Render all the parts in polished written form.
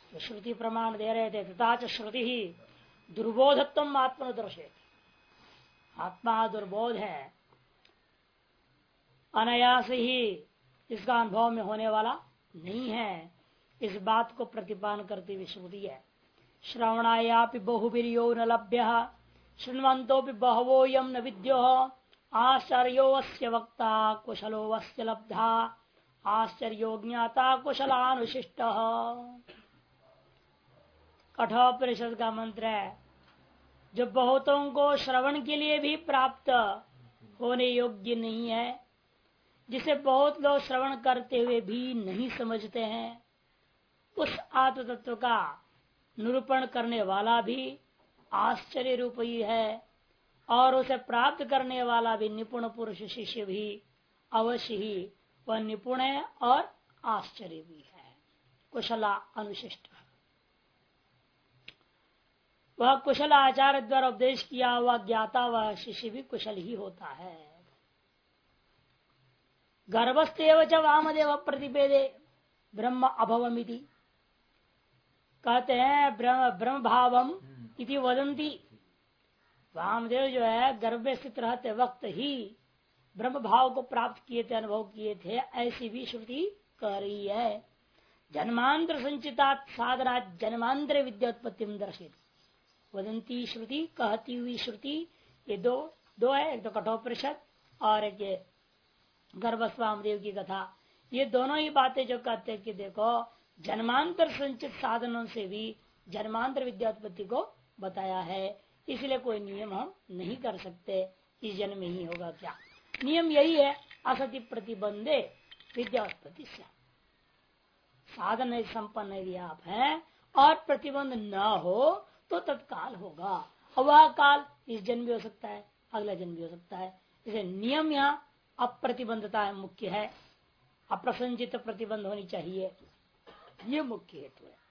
तो श्रुति प्रमाण दे रहे थे, तथा च श्रुति ही दुर्बोधत्व आत्मा दर्शे, आत्मा दुर्बोध है, अनायास ही इसका अनुभव में होने वाला नहीं है, इस बात को प्रतिपादन करती हुई श्रुति है। श्रवणायापि बहुवीर्यो न लभ्य शृण्वन्तो बहवो यम न विद्यो आश्चर्यो अस्य वक्ता कुशलो अस्य लब्धा आश्चर्यो ज्ञाता कुशलानुशिष्ट। कठोपनिषद का मंत्र है, जो बहुतों को श्रवण के लिए भी प्राप्त होने योग्य नहीं है, जिसे बहुत लोग श्रवण करते हुए भी नहीं समझते हैं, उस आत्म तत्व का निरूपण करने वाला भी आश्चर्य रूप ही है, और उसे प्राप्त करने वाला भी निपुण पुरुष शिष्य भी अवश्य ही वह निपुण है और आश्चर्य भी है, कुशला अनुशिष्ट। वह कुशल आचार्य द्वारा उपदेश किया हुआ ज्ञाता वह शिष्य भी कुशल ही होता है। गर्भस्थेव च वामदेव प्रतिपेदे ब्रह्म अभवमिति, कहते हैं ब्रह्म भावम इति वदंती, वामदेव जो है गर्भ में स्थित रहते वक्त ही ब्रह्म भाव को प्राप्त किए थे, अनुभव किए थे, ऐसी भी श्रुति कह रही है। जन्मांतर संचिता साधना जन्मांतर विद्योत्पत्ति दर्शित, वदंती श्रुति कहती हुई श्रुति, ये दो है, एक तो कठोपनिषद और एक ये गर्भस्वामदेव की कथा। ये दोनों ही बातें जो कहते हैं कि देखो जन्मांतर संचित साधनों से भी जन्मांतर विद्यात्पत्ति को बताया है, इसलिए कोई नियम हम नहीं कर सकते इस जन्म में ही होगा क्या। नियम यही है, असति प्रतिबंधे विद्यात्पत्ति से, साधन संपन्न यदि आप हैं और प्रतिबंध न हो तो तत्काल होगा, और वह काल इस जन्म भी हो सकता है, अगला जन्म भी हो सकता है। इसे नियम यहाँ अप्रतिबंधता है, मुख्य है, अप्रसंजित प्रतिबंध होनी चाहिए, ये मुख्य हेतु है।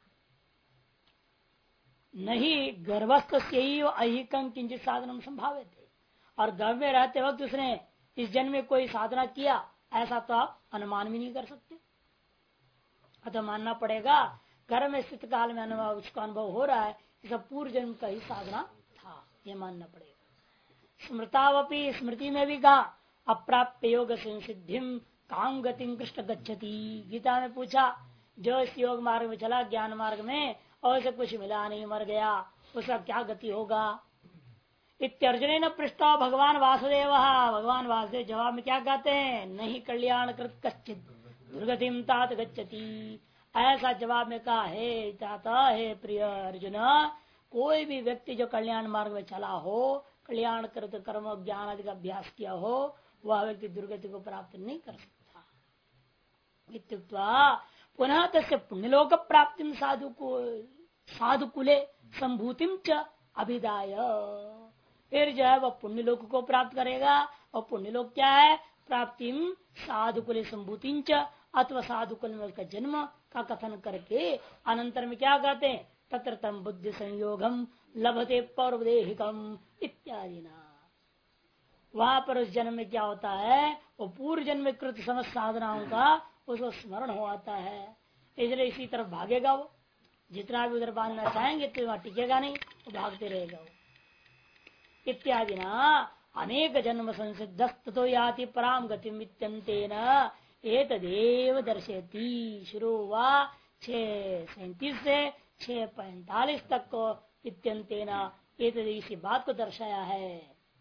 नहीं गर्भस्थ से ही अहिकं किंचित साधन संभावित है, और गर्भ में रहते वक्त उसने इस जन्म में कोई साधना किया, ऐसा तो आप अनुमान भी नहीं कर सकते। अतः मानना पड़ेगा गर्भ में स्थित काल में अनुभव, उसका अनुभव हो रहा है, इसका पूर्व जन्म का ही साधना था, ये मानना पड़ेगा। स्मृतावपी, स्मृति में भी कहा अप्राप्त योग संसिद्धिम काम गतिम कृष्ण गच्छति। गीता में पूछा, जो इस योग मार्ग में चला, ज्ञान मार्ग में, और उसे कुछ मिला नहीं, मर गया, उसका क्या गति होगा। इत्यर्जुन ने पृष्ठा भगवान वासुदेव, भगवान वासुदेव जवाब में क्या कहते हैं, नहीं कल्याण कृत कश्चित दुर्गतिम तात गच्छति। ऐसा जवाब में कहा, हे ताता, हे प्रिय अर्जुन, कोई भी व्यक्ति जो कल्याण मार्ग में चला हो, कल्याण कृत कर्म ज्ञान आदि का अभ्यास किया हो, वह व्यक्ति दुर्गति को प्राप्त नहीं कर सकता। इत्युक्त्वा पुनः तस्य पुण्यलोक प्राप्ति साधुकुले संभूतिम च अभिदाय, फिर जो है वह पुण्यलोक को प्राप्त करेगा, और पुण्यलोक क्या है, प्राप्तिम साधुकुले संभूतिम च, अथवा साधुकुल में उसका जन्म का कथन करके अनंतर में क्या कहते हैं, तत्र तम बुद्धि संयोगम लभते पौर्वदेहिकम इत्यादि ना। वहां पर उस जन्म में क्या होता है, वो पूर्व जन्म में कृत समस्त साधनाओं का उसको स्मरण हो आता है, इसलिए इसी तरफ भागेगा वो। जितना भी उधर बांधना चाहेंगे तो वहां टिकेगा नहीं, वो भागते रहेगा वो। इत्यादि ना अनेक जन्म संसिद्ध तो याति पराम गति मित्यंतेन एतदेव दर्शयति। शुरू हुआ 6:37 से 6:45 तक को इत्यंतेन इसी बात को दर्शाया है।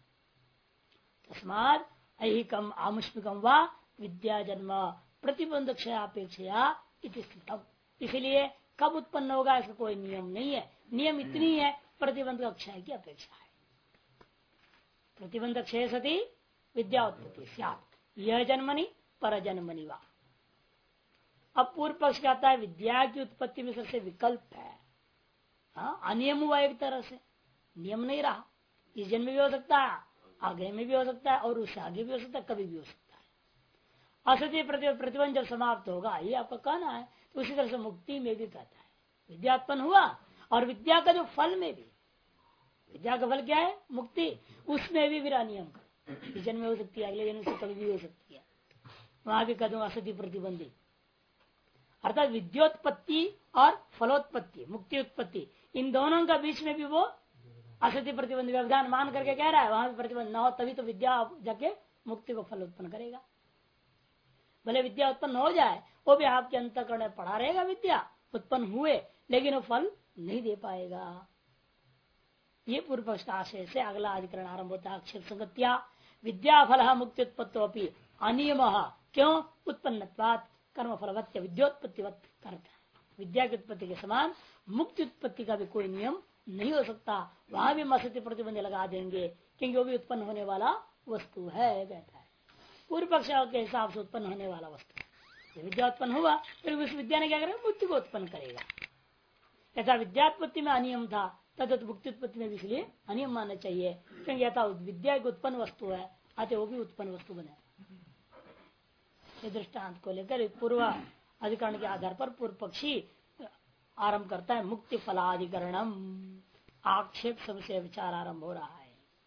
तस्मात् ऐहिकम आमुष्मिकम व विद्या जन्म प्रतिबंध क्षयापेक्षया इति स्थितम। इसलिए कब उत्पन्न होगा इसका कोई नियम नहीं है, नियम इतनी है प्रतिबंध का क्षय की अपेक्षा है। प्रतिबंध क्षय सती विद्या उत्पत्ति स्यात्, यह जन्मनि पर जन्मनि वा। अब पूर्व पक्ष कहता है विद्या की उत्पत्ति में सबसे विकल्प है, अनियम हुआ एक तरह से, नियम नहीं रहा। इस जन्म में भी हो सकता है, आगे में भी हो सकता है, और उससे आगे भी हो सकता है, कभी भी हो सकता है। असत्य प्रतिबंध जब समाप्त होगा, ये आपका कहना है, तो उसी तरह से मुक्ति में भी कहता है विद्या उत्पन्न हुआ, और विद्या का जो फल में भी, विद्या का फल क्या है, मुक्ति, उसमें भी विरा नियम का, इस जन्म में हो सकती है, अगले जन्म से कभी भी हो सकती है, वहां भी कह दूंगा असत्य प्रतिबंधी। अर्थात विद्योत्पत्ति और फलोत्पत्ति, मुक्ति उत्पत्ति, इन दोनों का बीच में भी वो असत्य प्रतिबंध व्यवधान मान करके कह रहा है। वहां भी प्रतिबंध ना हो तभी तो विद्या जाके मुक्ति को फल उत्पन्न करेगा। भले विद्या उत्पन्न हो जाए, वो भी आपके अंतःकरण में पड़ा रहेगा, विद्या उत्पन्न हुए, लेकिन वो फल नहीं दे पाएगा। ये पूर्व पक्ष का आशय से अगला अधिकरण आरंभ होता है। अक्षर संगत्या विद्या फल मुक्ति उत्पत्तो अपनी अनियम, क्यों? उत्पन्नत्वात् कर्म फलवत्य विद्योत्पत्तिवत करता है। विद्या की उत्पत्ति के समान मुक्ति उत्पत्ति का भी कोई नियम नहीं हो सकता। वहां भी असत्य प्रतिबंध लगा देंगे, क्योंकि वो भी उत्पन्न होने वाला वस्तु है, कहता है। पूर्व पक्ष के हिसाब से उत्पन्न होने वाला वस्तु, विद्या उत्पन्न हुआ फिर उस विद्या ने क्या करेगा? मुक्ति को उत्पन्न करेगा। ऐसा विद्यात्पत्ति में अनियम था, तथा मुक्ति उत्पत्ति में भी इसलिए अनियम मानना चाहिए, क्योंकि यथा विद्या की उत्पन्न वस्तु है, अतः वो भी उत्पन्न वस्तु बने। दृष्टांत को लेकर पूर्व अधिकरण के आधार पर पूर्व पक्षी आरंभ करता है। मुक्ति फलाधिकरणम, आक्षेप सबसे विचार आरंभ हो रहा है।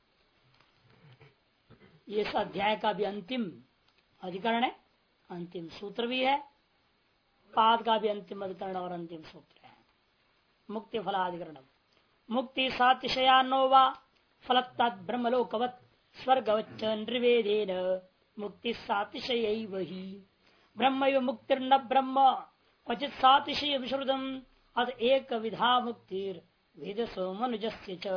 ये अध्याय का भी अंतिम अधिकरण है, अंतिम सूत्र भी है। पाद का भी अंतिम अधिकरण और अंतिम सूत्र है। मुक्ति फलाधिकरणम, मुक्ति सातिशयान्नो वा फलत्तात् ब्रह्मलोकवत् स्वर्गवच्च निर्वेदेन मुक्ति सातिशय वही ब्रह्म मुक्तिर्न ब्रह्म क्वचित सातिशय विश्रुतम अत एक विधा मुक्तिर वेदसो मनुजस्य च।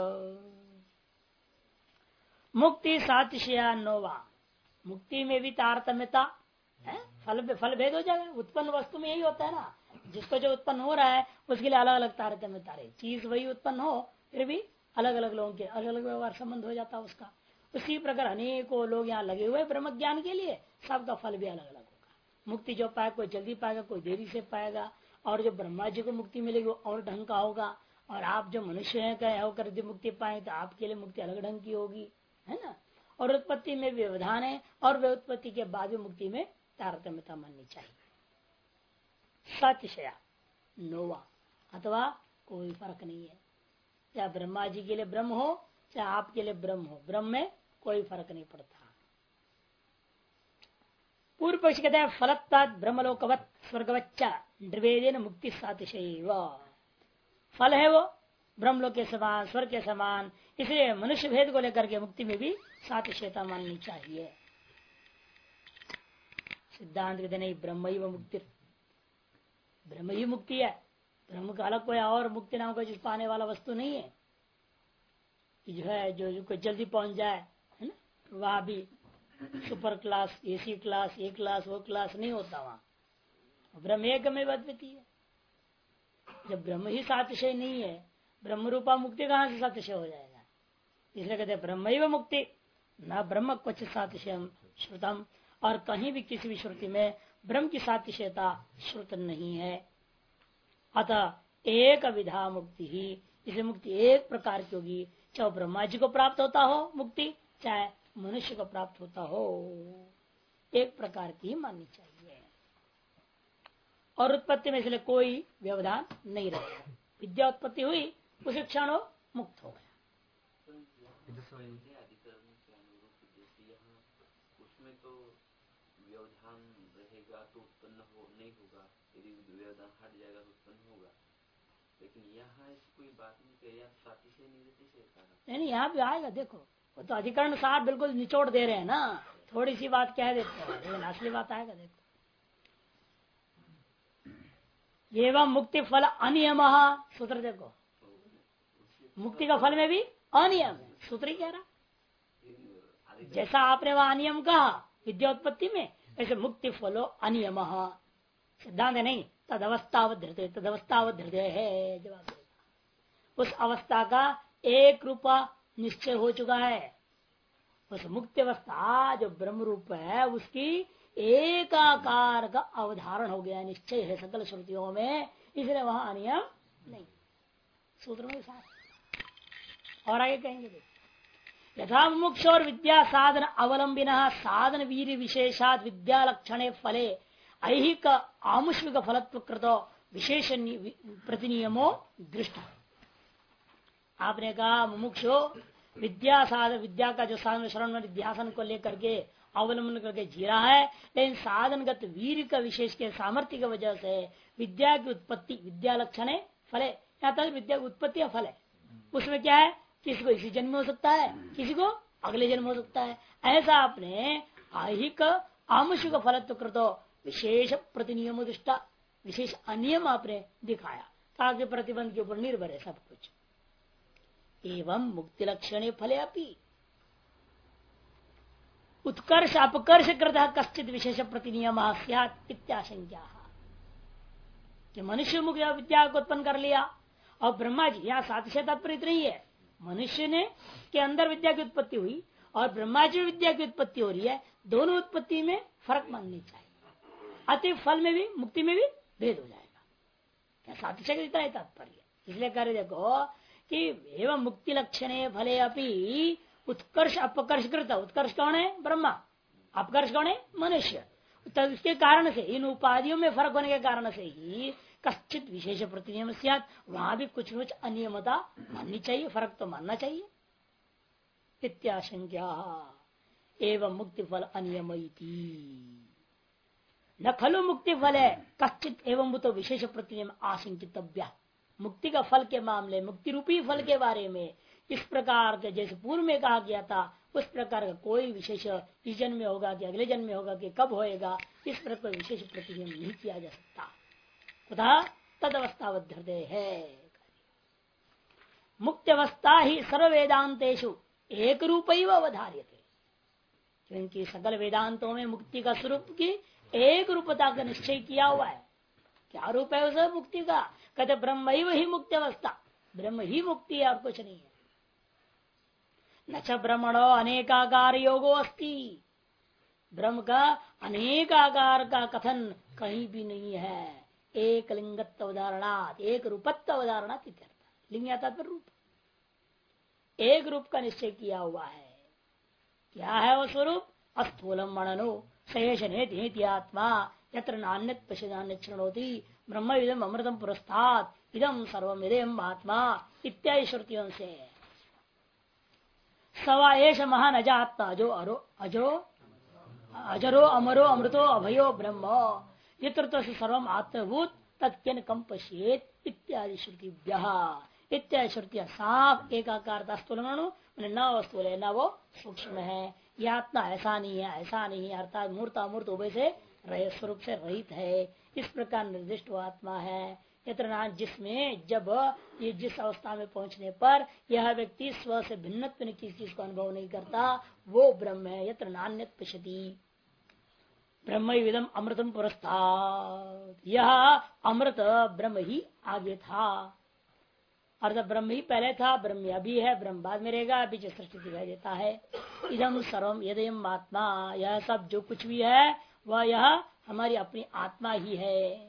मुक्ति सातिशयान्नोवा, मुक्ति में भी तारतम्यता है, फल भेद हो जाएगा। उत्पन्न वस्तु में यही होता है ना, जिसको जो उत्पन्न हो रहा है उसके लिए अलग अलग तारतम्यता रहे। चीज वही उत्पन्न हो, फिर भी अलग अलग लोगों के अलग अलग व्यवहार संबंध हो जाता है उसका। उसी प्रकार अनेकों लोग यहाँ लगे हुए ब्रह्म ज्ञान के लिए, सबका फल भी अलग अलग होगा। मुक्ति जो पाएगा, कोई जल्दी पाएगा, कोई देरी से पाएगा। और जो ब्रह्मा जी को मुक्ति मिलेगी वो और ढंग का होगा, और आप जो मनुष्य है होकर जो मुक्ति पाए तो आपके लिए मुक्ति अलग ढंग की होगी, है ना। और उत्पत्ति में व्यवधान है, और वे उत्पत्ति के बाद भी मुक्ति में तारतम्यता माननी चाहिए। सतिशया नोवा, अथवा कोई फर्क नहीं है, चाहे ब्रह्मा जी के लिए ब्रह्म हो चाहे आपके लिए ब्रह्म हो, ब्रह्म में कोई फर्क नहीं पड़ता। पूर्व पक्ष कहते हैं फलत्तात् ब्रह्मलोकवत् स्वर्गवच्चा निर्वेदेन मुक्ति सातिशय। फल है वो ब्रह्मलोक के समान, स्वर्ग के समान, इसलिए मनुष्य भेद को लेकर के मुक्ति में भी सातिशयता माननी चाहिए। सिद्धांत कहते नहीं, ब्रह्म ही वो मुक्ति, ब्रह्म ही मुक्ति है। ब्रह्म का अलग कोई और मुक्ति नाम का जिस पाने वाला वस्तु नहीं है। जो है जो कोई जल्दी पहुंच जाए, है ना, वहां भी सुपर क्लास, एसी क्लास, ये क्लास वो क्लास नहीं होता वहां। ब्रह्म एक में अद्वितीय है। जब ब्रह्म ही सातिशय नहीं है, ब्रह्म रूपा मुक्ति कहां से सातिशय हो जाएगा? इसलिए कहते हैं ब्रह्म ही मुक्ति न ब्रह्म क्वचित सातिशयम श्रुतम, और कहीं भी किसी भी श्रुति में ब्रह्म की सातिशयता श्रुत नहीं है। अतः एक विधा मुक्ति ही, इसे मुक्ति एक प्रकार की होगी, चाहे ब्रह्मा जी को प्राप्त होता हो मुक्ति, चाहे मनुष्य को प्राप्त होता हो, एक प्रकार की ही माननी चाहिए। और उत्पत्ति में इसलिए कोई व्यवधान नहीं रहेगा। विद्या उत्पत्ति हुई, उसी क्षण वो मुक्त हो गया। उसमें तो व्यवधान रहेगा तो उत्पन्न हो नहीं होगा, यदि व्यवधान हट जाएगा तो उत्पन्न होगा। लेकिन यहाँ ऐसी कोई बात नहीं कही, आप साथी से नहीं, नहीं, यहाँ भी आएगा। देखो वो तो अधिकरण सार बिल्कुल निचोड़ दे रहे हैं ना, थोड़ी सी बात कह देते हैं, लेकिन असली बात आएगा। देखो एवं मुक्ति फल अनियम, सूत्र देखो, मुक्ति का फल में भी अनियम है, सूत्र ही कह रहा। जैसा आपने वह अनियम कहा विद्या उत्पत्ति में, ऐसे मुक्ति फलो अनियम। सिद्धांत नहीं, तदवस्थावत हृदय है। जवाब उस अवस्था का एक रूपा निश्चय हो चुका है। उस मुक्ति अवस्था जो ब्रह्म रूप है उसकी एकाकार का अवधारण हो गया, निश्चय है सकल श्रुतियों में, इसलिए वहां अनियम नहीं। सूत्र में साथ और आगे कहेंगे, यथा मुमुक्ष और विद्या साधन अवलंबिन साधन वीर विशेषाद विद्या लक्षणे फले ऐहिक आमुष्मिक फलत्व कृतो विशेष प्रतिनियमो दृष्ट। आपने कहा मुमुक्षो विद्या साधन, विद्या का जो साधन श्रवण ध्यान को लेकर के अवलंबन करके जी रहा है, लेकिन साधनगत वीर का विशेष के सामर्थ्य की वजह से विद्या की उत्पत्ति, विद्या लक्षण है फल है, यहाँ तक विद्या की उत्पत्ति या फल है, उसमें क्या है, किसी को इसी जन्म में हो सकता है, किसी को अगले जन्म हो सकता है। ऐसा आपने आहिक आमुषिक फलत्व कृतो विशेष प्रतिनियम दृष्टा, विशेष अनियम आपने दिखाया ताकि प्रतिबंध के ऊपर निर्भर है सब कुछ। एवं मुक्ति लक्षण फले अपि उत्कर्ष अपकर्ष कृतः कश्चित विशेष प्रतिनियम स्यात् इत्याशंका। कि मनुष्य मुख्य विद्या को उत्पन्न कर लिया और ब्रह्मा जी, यहाँ सातिशय तात्पर्य नहीं है, मनुष्य ने के अंदर विद्या की उत्पत्ति हुई और ब्रह्मा जी विद्या की उत्पत्ति हो रही है, दोनों उत्पत्ति में फर्क माननी चाहिए, अति फल में भी मुक्ति में भी भेद हो जाएगा। क्या सातिशय इतना ही तात्पर्य, इसलिए कह रहे देखो कि एवं मुक्ति लक्षणे फले अपि उत्कर्ष अपकर्ष कृत, उत्कर्ष कौन है, ब्रह्मा, अपकर्ष कौन है, मनुष्य। तब इसके कारण से इन उपाधियों में फर्क होने के कारण से ही कश्चित विशेष प्रतिनियम स्यात्, वहां भी कुछ कुछ अनियमता माननी चाहिए, फर्क तो मानना चाहिए। इत्याशंका एवं मुक्ति फल अनियम न खलु मुक्ति फल है कश्चित एवं तो विशेष प्रतिनियम आशंकितव्य। मुक्ति का फल के मामले, मुक्ति रूपी फल के बारे में इस प्रकार के जैसे पूर्व में कहा गया था उस प्रकार का कोई विशेष इस जन्म में होगा कि अगले जन्म में होगा कि कब होएगा, इस प्रकार विशेष प्रतिनियम नहीं किया जा सकता। तथा तद अवस्थावद्धते है। मुक्ति अवस्था ही सर्व वेदांतेषु एक रूप ही अवधार्यते, क्योंकि सकल वेदांतों में मुक्ति का स्वरूप की एक रूपता का निश्चय किया हुआ है। क्या रूप है उस मुक्ति का, कहते ब्रह्म ही मुक्ति अवस्था, ब्रह्म ही मुक्ति है और कुछ नहीं है। न च ब्रह्मणो अनेकाकार योगो अस्ति, ब्रह्म का अनेक आकार का कथन कहीं भी नहीं है। एक लिंगत्व उदाहरणात, एक रूपत्व उदाहरणात, लिंग आता पर रूप, एक रूप का निश्चय किया हुआ है। क्या है वो स्वरूप, अस्थूलम मणनो शेषनेति आत्मा यत्र नान्यत पश्यन्यत शृणोति ब्रह्म इदम अमृतम पुरस्तात् इदम सर्वमिदं आत्मा इत्यादि श्रुतियों से। सवा एष महान अजात्मा जो अजरो अमरो अमृतो अभयो ब्रह्म यत्र सर्वम आत्मभूत तत्केन कम पश्येत इत्यादि श्रुतिभ्यः। इत्यादि श्रुतियां साफ एकाकार स्थूलमणु न वस्तुल है, न वो सूक्ष्म है, यह आत्मा ऐसा नहीं है, ऐसा नहीं है, अर्थात मूर्त अमूर्त उभय से स्वरूप से रहित है, इस प्रकार निर्दिष्ट आत्मा है। यत्र जिसमें जब ये जिस अवस्था में पहुंचने पर यह व्यक्ति स्व से भिन्नत्व किसी चीज को अनुभव नहीं करता, वो ब्रह्म है। यत्र नान्यत पश्यति ब्रह्म विदम अमृतम पुरस्तात्, यह अमृत ब्रह्म ही आगे था, अर्थात ब्रह्म ही पहले था, ब्रह्म अभी है, ब्रह्म बाद में रहेगा, अभी जो सृष्टि दिखाई देता है। इदम सर्वम यदयम आत्मा, यह सब जो कुछ भी है वह यह हमारी अपनी आत्मा ही है।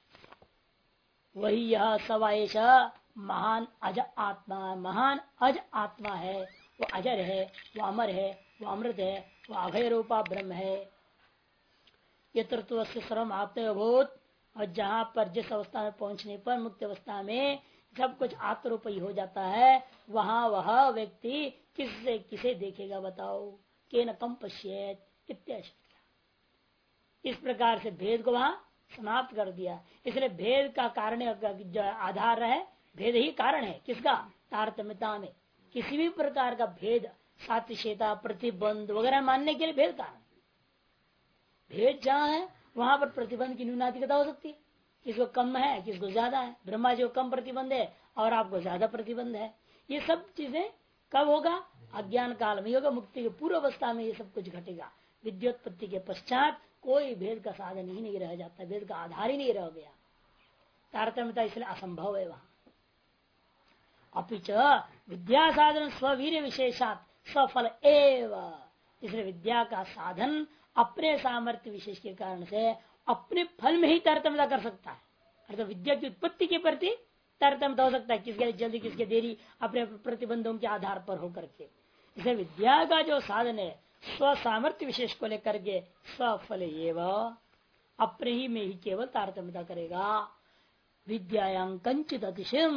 वही यह सवाएश महान अज आत्मा, महान अज आत्मा है, वो अजर है, वो अमर है, वो अमृत है, वो अभय रूपा ब्रह्म है। यत्र तो सर्वम आत्मभूत, और जहाँ पर जिस अवस्था में पहुंचने पर मुक्त अवस्था में सब कुछ आत्मरूप ही हो जाता है, वहाँ वह व्यक्ति किससे किसे देखेगा बताओ, के न कम पश्येत इत्यादि। इस प्रकार से भेद को वहां समाप्त कर दिया। इसलिए भेद का कारण जो आधार है, भेद ही कारण है किसका, तारतम्यता में। किसी भी प्रकार का भेद सातिशयता प्रतिबंध वगैरह मानने के लिए भेद कारण, भेद जहाँ है वहां पर प्रतिबंध की न्यूनाधिकता हो सकती है, किसको कम है किसको ज्यादा है। ब्रह्मा जी को कम प्रतिबंध है और आपको ज्यादा प्रतिबंध है। ये सब चीजें कब होगा, अज्ञान काल में होगा, मुक्ति की पूर्व अवस्था में ये सब कुछ घटेगा। विद्योत्पत्ति के पश्चात कोई भेद का साधन ही नहीं रह जाता, भेद का आधार ही नहीं रह गया, तारतम्यता इसलिए असंभव है वहां। अपिच विद्या साधन स्ववीर्य विशेषात सफल एव, इसलिए विद्या का साधन अपने सामर्थ्य विशेष के कारण से अपने फल में ही तारतम्यता कर सकता है। अर्थात विद्या की उत्पत्ति के प्रति तारतम्यता हो सकता है, किसके जल्दी किसके देरी, अपने प्रतिबंधों के आधार पर होकर के। इसलिए विद्या का जो साधन है स्व सामर्थ्य विशेष को लेकर के स्वफल एवं अपने ही में ही केवल तारतम्यता करेगा। विद्यायां कंचित अतिशयम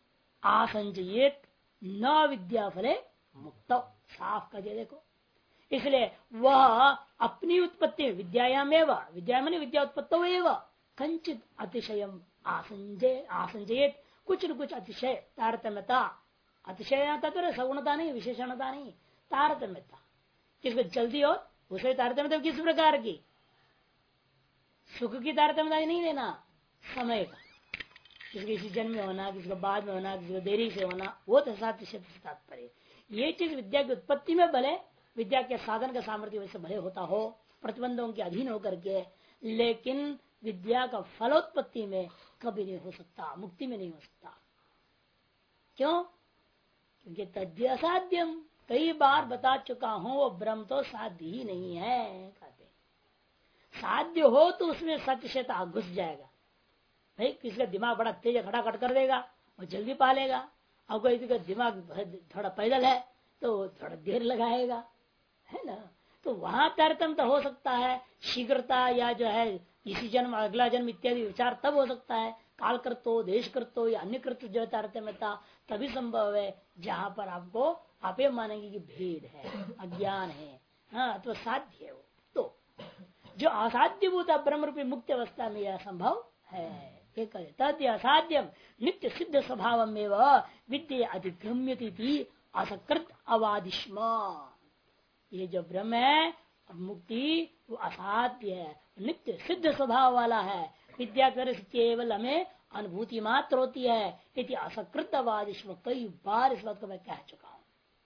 आसंचयेत न विद्या फले मुक्त, साफ कर दिया देखो। इसलिए वह अपनी उत्पत्ति विद्यायामेव, विद्या में विद्या उत्पत्तो एवं कंचित अतिशयम आसंजयत, कुछ न कुछ अतिशय तारतम्यता, अतिशय तत्व सगुणता नहीं, विशेषणता नहीं, तारतम्यता। किसको जल्दी हो उसे तारतम्यता किस प्रकार की, सुख की तारतम्यता नहीं लेना, समय का, किसी किसी जन्म में होना, किसी को बाद में होना, किसी को देरी से होना, वो तो तात्पर्य। ये चीज विद्या की उत्पत्ति में भले, विद्या के साधन का सामर्थ्य वैसे भले होता हो, प्रतिबंधों के अधीन होकर के, लेकिन विद्या का फलोत्पत्ति में कभी नहीं हो सकता, मुक्ति में नहीं हो सकता। क्यों? क्योंकि तद्य असाध्यम, कई बार बता चुका हूं, वो ब्रह्म तो साध्य ही नहीं है। कहते साध्य हो तो उसमें सत्यता घुस जाएगा। भाई किसी का दिमाग बड़ा तेज खटाखट कर देगा, वो जल्दी पालेगा, और कोई का दिमाग थोड़ा पैदल है तो थोड़ा देर लगाएगा, है ना। तो वहां तारतम्य तो हो सकता है, शीघ्रता या जो है इसी जन्म अगला जन्म इत्यादि विचार तब हो सकता है, काल कृतो देश कृतो या अन्य कृत जो तारतम्यता तभी संभव है जहां पर आपको आप ये मानेंगे कि भेद है, अज्ञान है, हाँ तो साध्य है वो। तो जो असाध्य भूता ब्रह्म रूपी मुक्त अवस्था में यह संभव है। तद असाध्यम नित्य सिद्ध स्वभाव में विद्या अधिगम्यति असकृत अवादिष्मा। ये जो ब्रह्म है मुक्ति वो असाध्य है, नित्य सिद्ध स्वभाव वाला है, विद्या कर केवल हमें अनुभूति मात्र होती है। इति असकृत अवादिष्म, कई बार इस बात को मैं कह चुका हूं।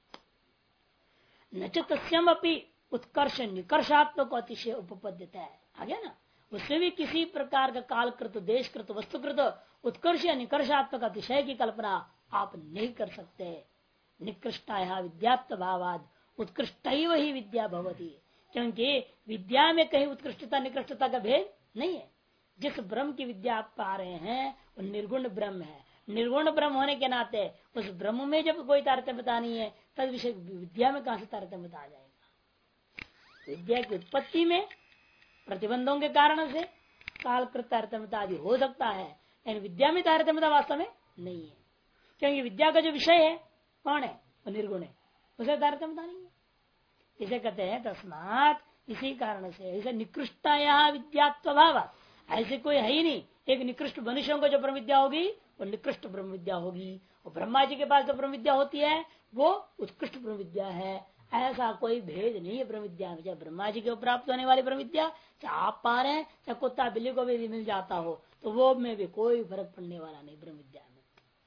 न तस्यम अपनी उत्कर्ष निकर्षात्मक अतिशय उपपद्यता है, आ गया ना, उसमें भी किसी प्रकार का कालकृत देशकृत वस्तुकृत उत्कर्ष या निकर्षात्मक अतिशय की कल्पना आप नहीं कर सकते। निकृष्टा विद्यात्म भावाद उत्कृष्ट ही विद्या भवती, क्योंकि विद्या में कहीं उत्कृष्टता निकृष्टता का भेद नहीं है। जिस ब्रह्म की विद्या आप पा रहे हैं वो निर्गुण ब्रह्म है, निर्गुण ब्रह्म होने के नाते उस ब्रह्म में जब कोई तारतम्यता नहीं है, तद विषय विद्या में कहां से तारतम्यता आ जाएगा। विद्या की उत्पत्ति में प्रतिबंधों के कारण से कालकृत तारतम्यता आदि हो सकता है, लेकिन विद्या में तारतम्यता वास्तव में नहीं है, क्योंकि विद्या का जो विषय है कौन है, वो निर्गुण है, उसे तारतम्यता नहीं है। इसे कहते हैं तस्मात, इसी कारण से इसे निकृष्टाया विद्यात्व भाव, ऐसे कोई है ही नहीं। एक निकृष्ट मनुष्यों को जो ब्रह्म विद्या होगी वो निकृष्ट ब्रह्म विद्या होगी, और ब्रह्मा जी के पास जो ब्रह्म विद्या होती है वो उत्कृष्ट ब्रह्म विद्या है। ऐसा कोई भेद नहीं है ब्रह्म विद्या में। चाहे ब्रह्मा जी को प्राप्त होने वाली ब्रह्म विद्या चाहे आप पा रहे हैं, चाहे कुत्ता बिल्ली को भी मिल जाता हो, तो वो में भी कोई फर्क पड़ने वाला नहीं ब्रह्म विद्या में।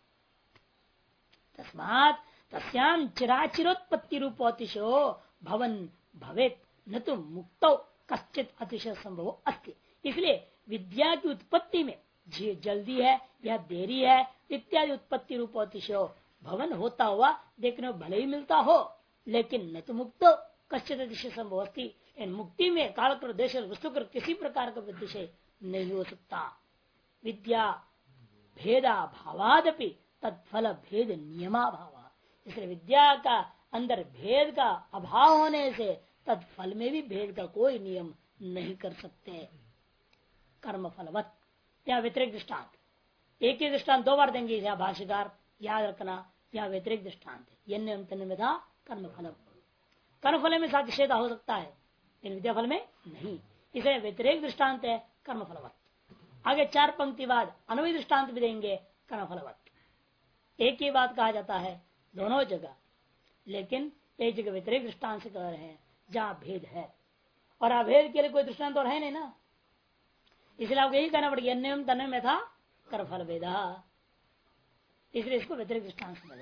तस्मात तस्याम चिराचिरोत्पत्ति रूप अतिशयो भवन भवेत न तो मुक्तो कश्चित अतिशय संभव अस्ति। इसलिए विद्या की उत्पत्ति में जल्दी है या देरी है इत्यादि उत्पत्ति रूप अतिशय भवन होता हुआ देखने को भले ही मिलता हो, लेकिन न तो मुक्तो कश्चित अतिशय संभव अस्ति, मुक्ति में कालकृत देश वस्तुकृ किसी प्रकार का विषय नहीं हो सकता। विद्या भेदा भावादपि तत्फल भेद नियमा भाव, इसलिए विद्या का अंदर भेद का अभाव होने से तत्फल में भी भेद का कोई नियम नहीं कर सकते। कर्म फलवत, या व्यतिरिक्त दृष्टांत, एक ही दृष्टांत दो बार देंगे यहाँ भाष्यकार, याद रखना, यहाँ व्यतिरिक्त दृष्टांत है। था कर्म फल, कर्म फल में सातिशयता हो सकता है लेकिन विद्या फल में नहीं, इसे व्यतिरिक्त दृष्टांत है कर्म फलवत। आगे चार पंक्ति बाद अन्वय दृष्टांत भी देंगे कर्म फलवत। एक ही बात कहा जाता है दोनों जगह, लेकिन एक जगह व्यतिरिक्त दृष्टांत से कह रहे हैं जहां भेद है, और अभेद के लिए कोई दृष्टांत और है नहीं ना, इसलिए आपको यही कहना पड़ेगा अन्यम तन्मय में था कर फल भेदा, इसलिए इसको व्यतिरिक्त दृष्टांत समझना।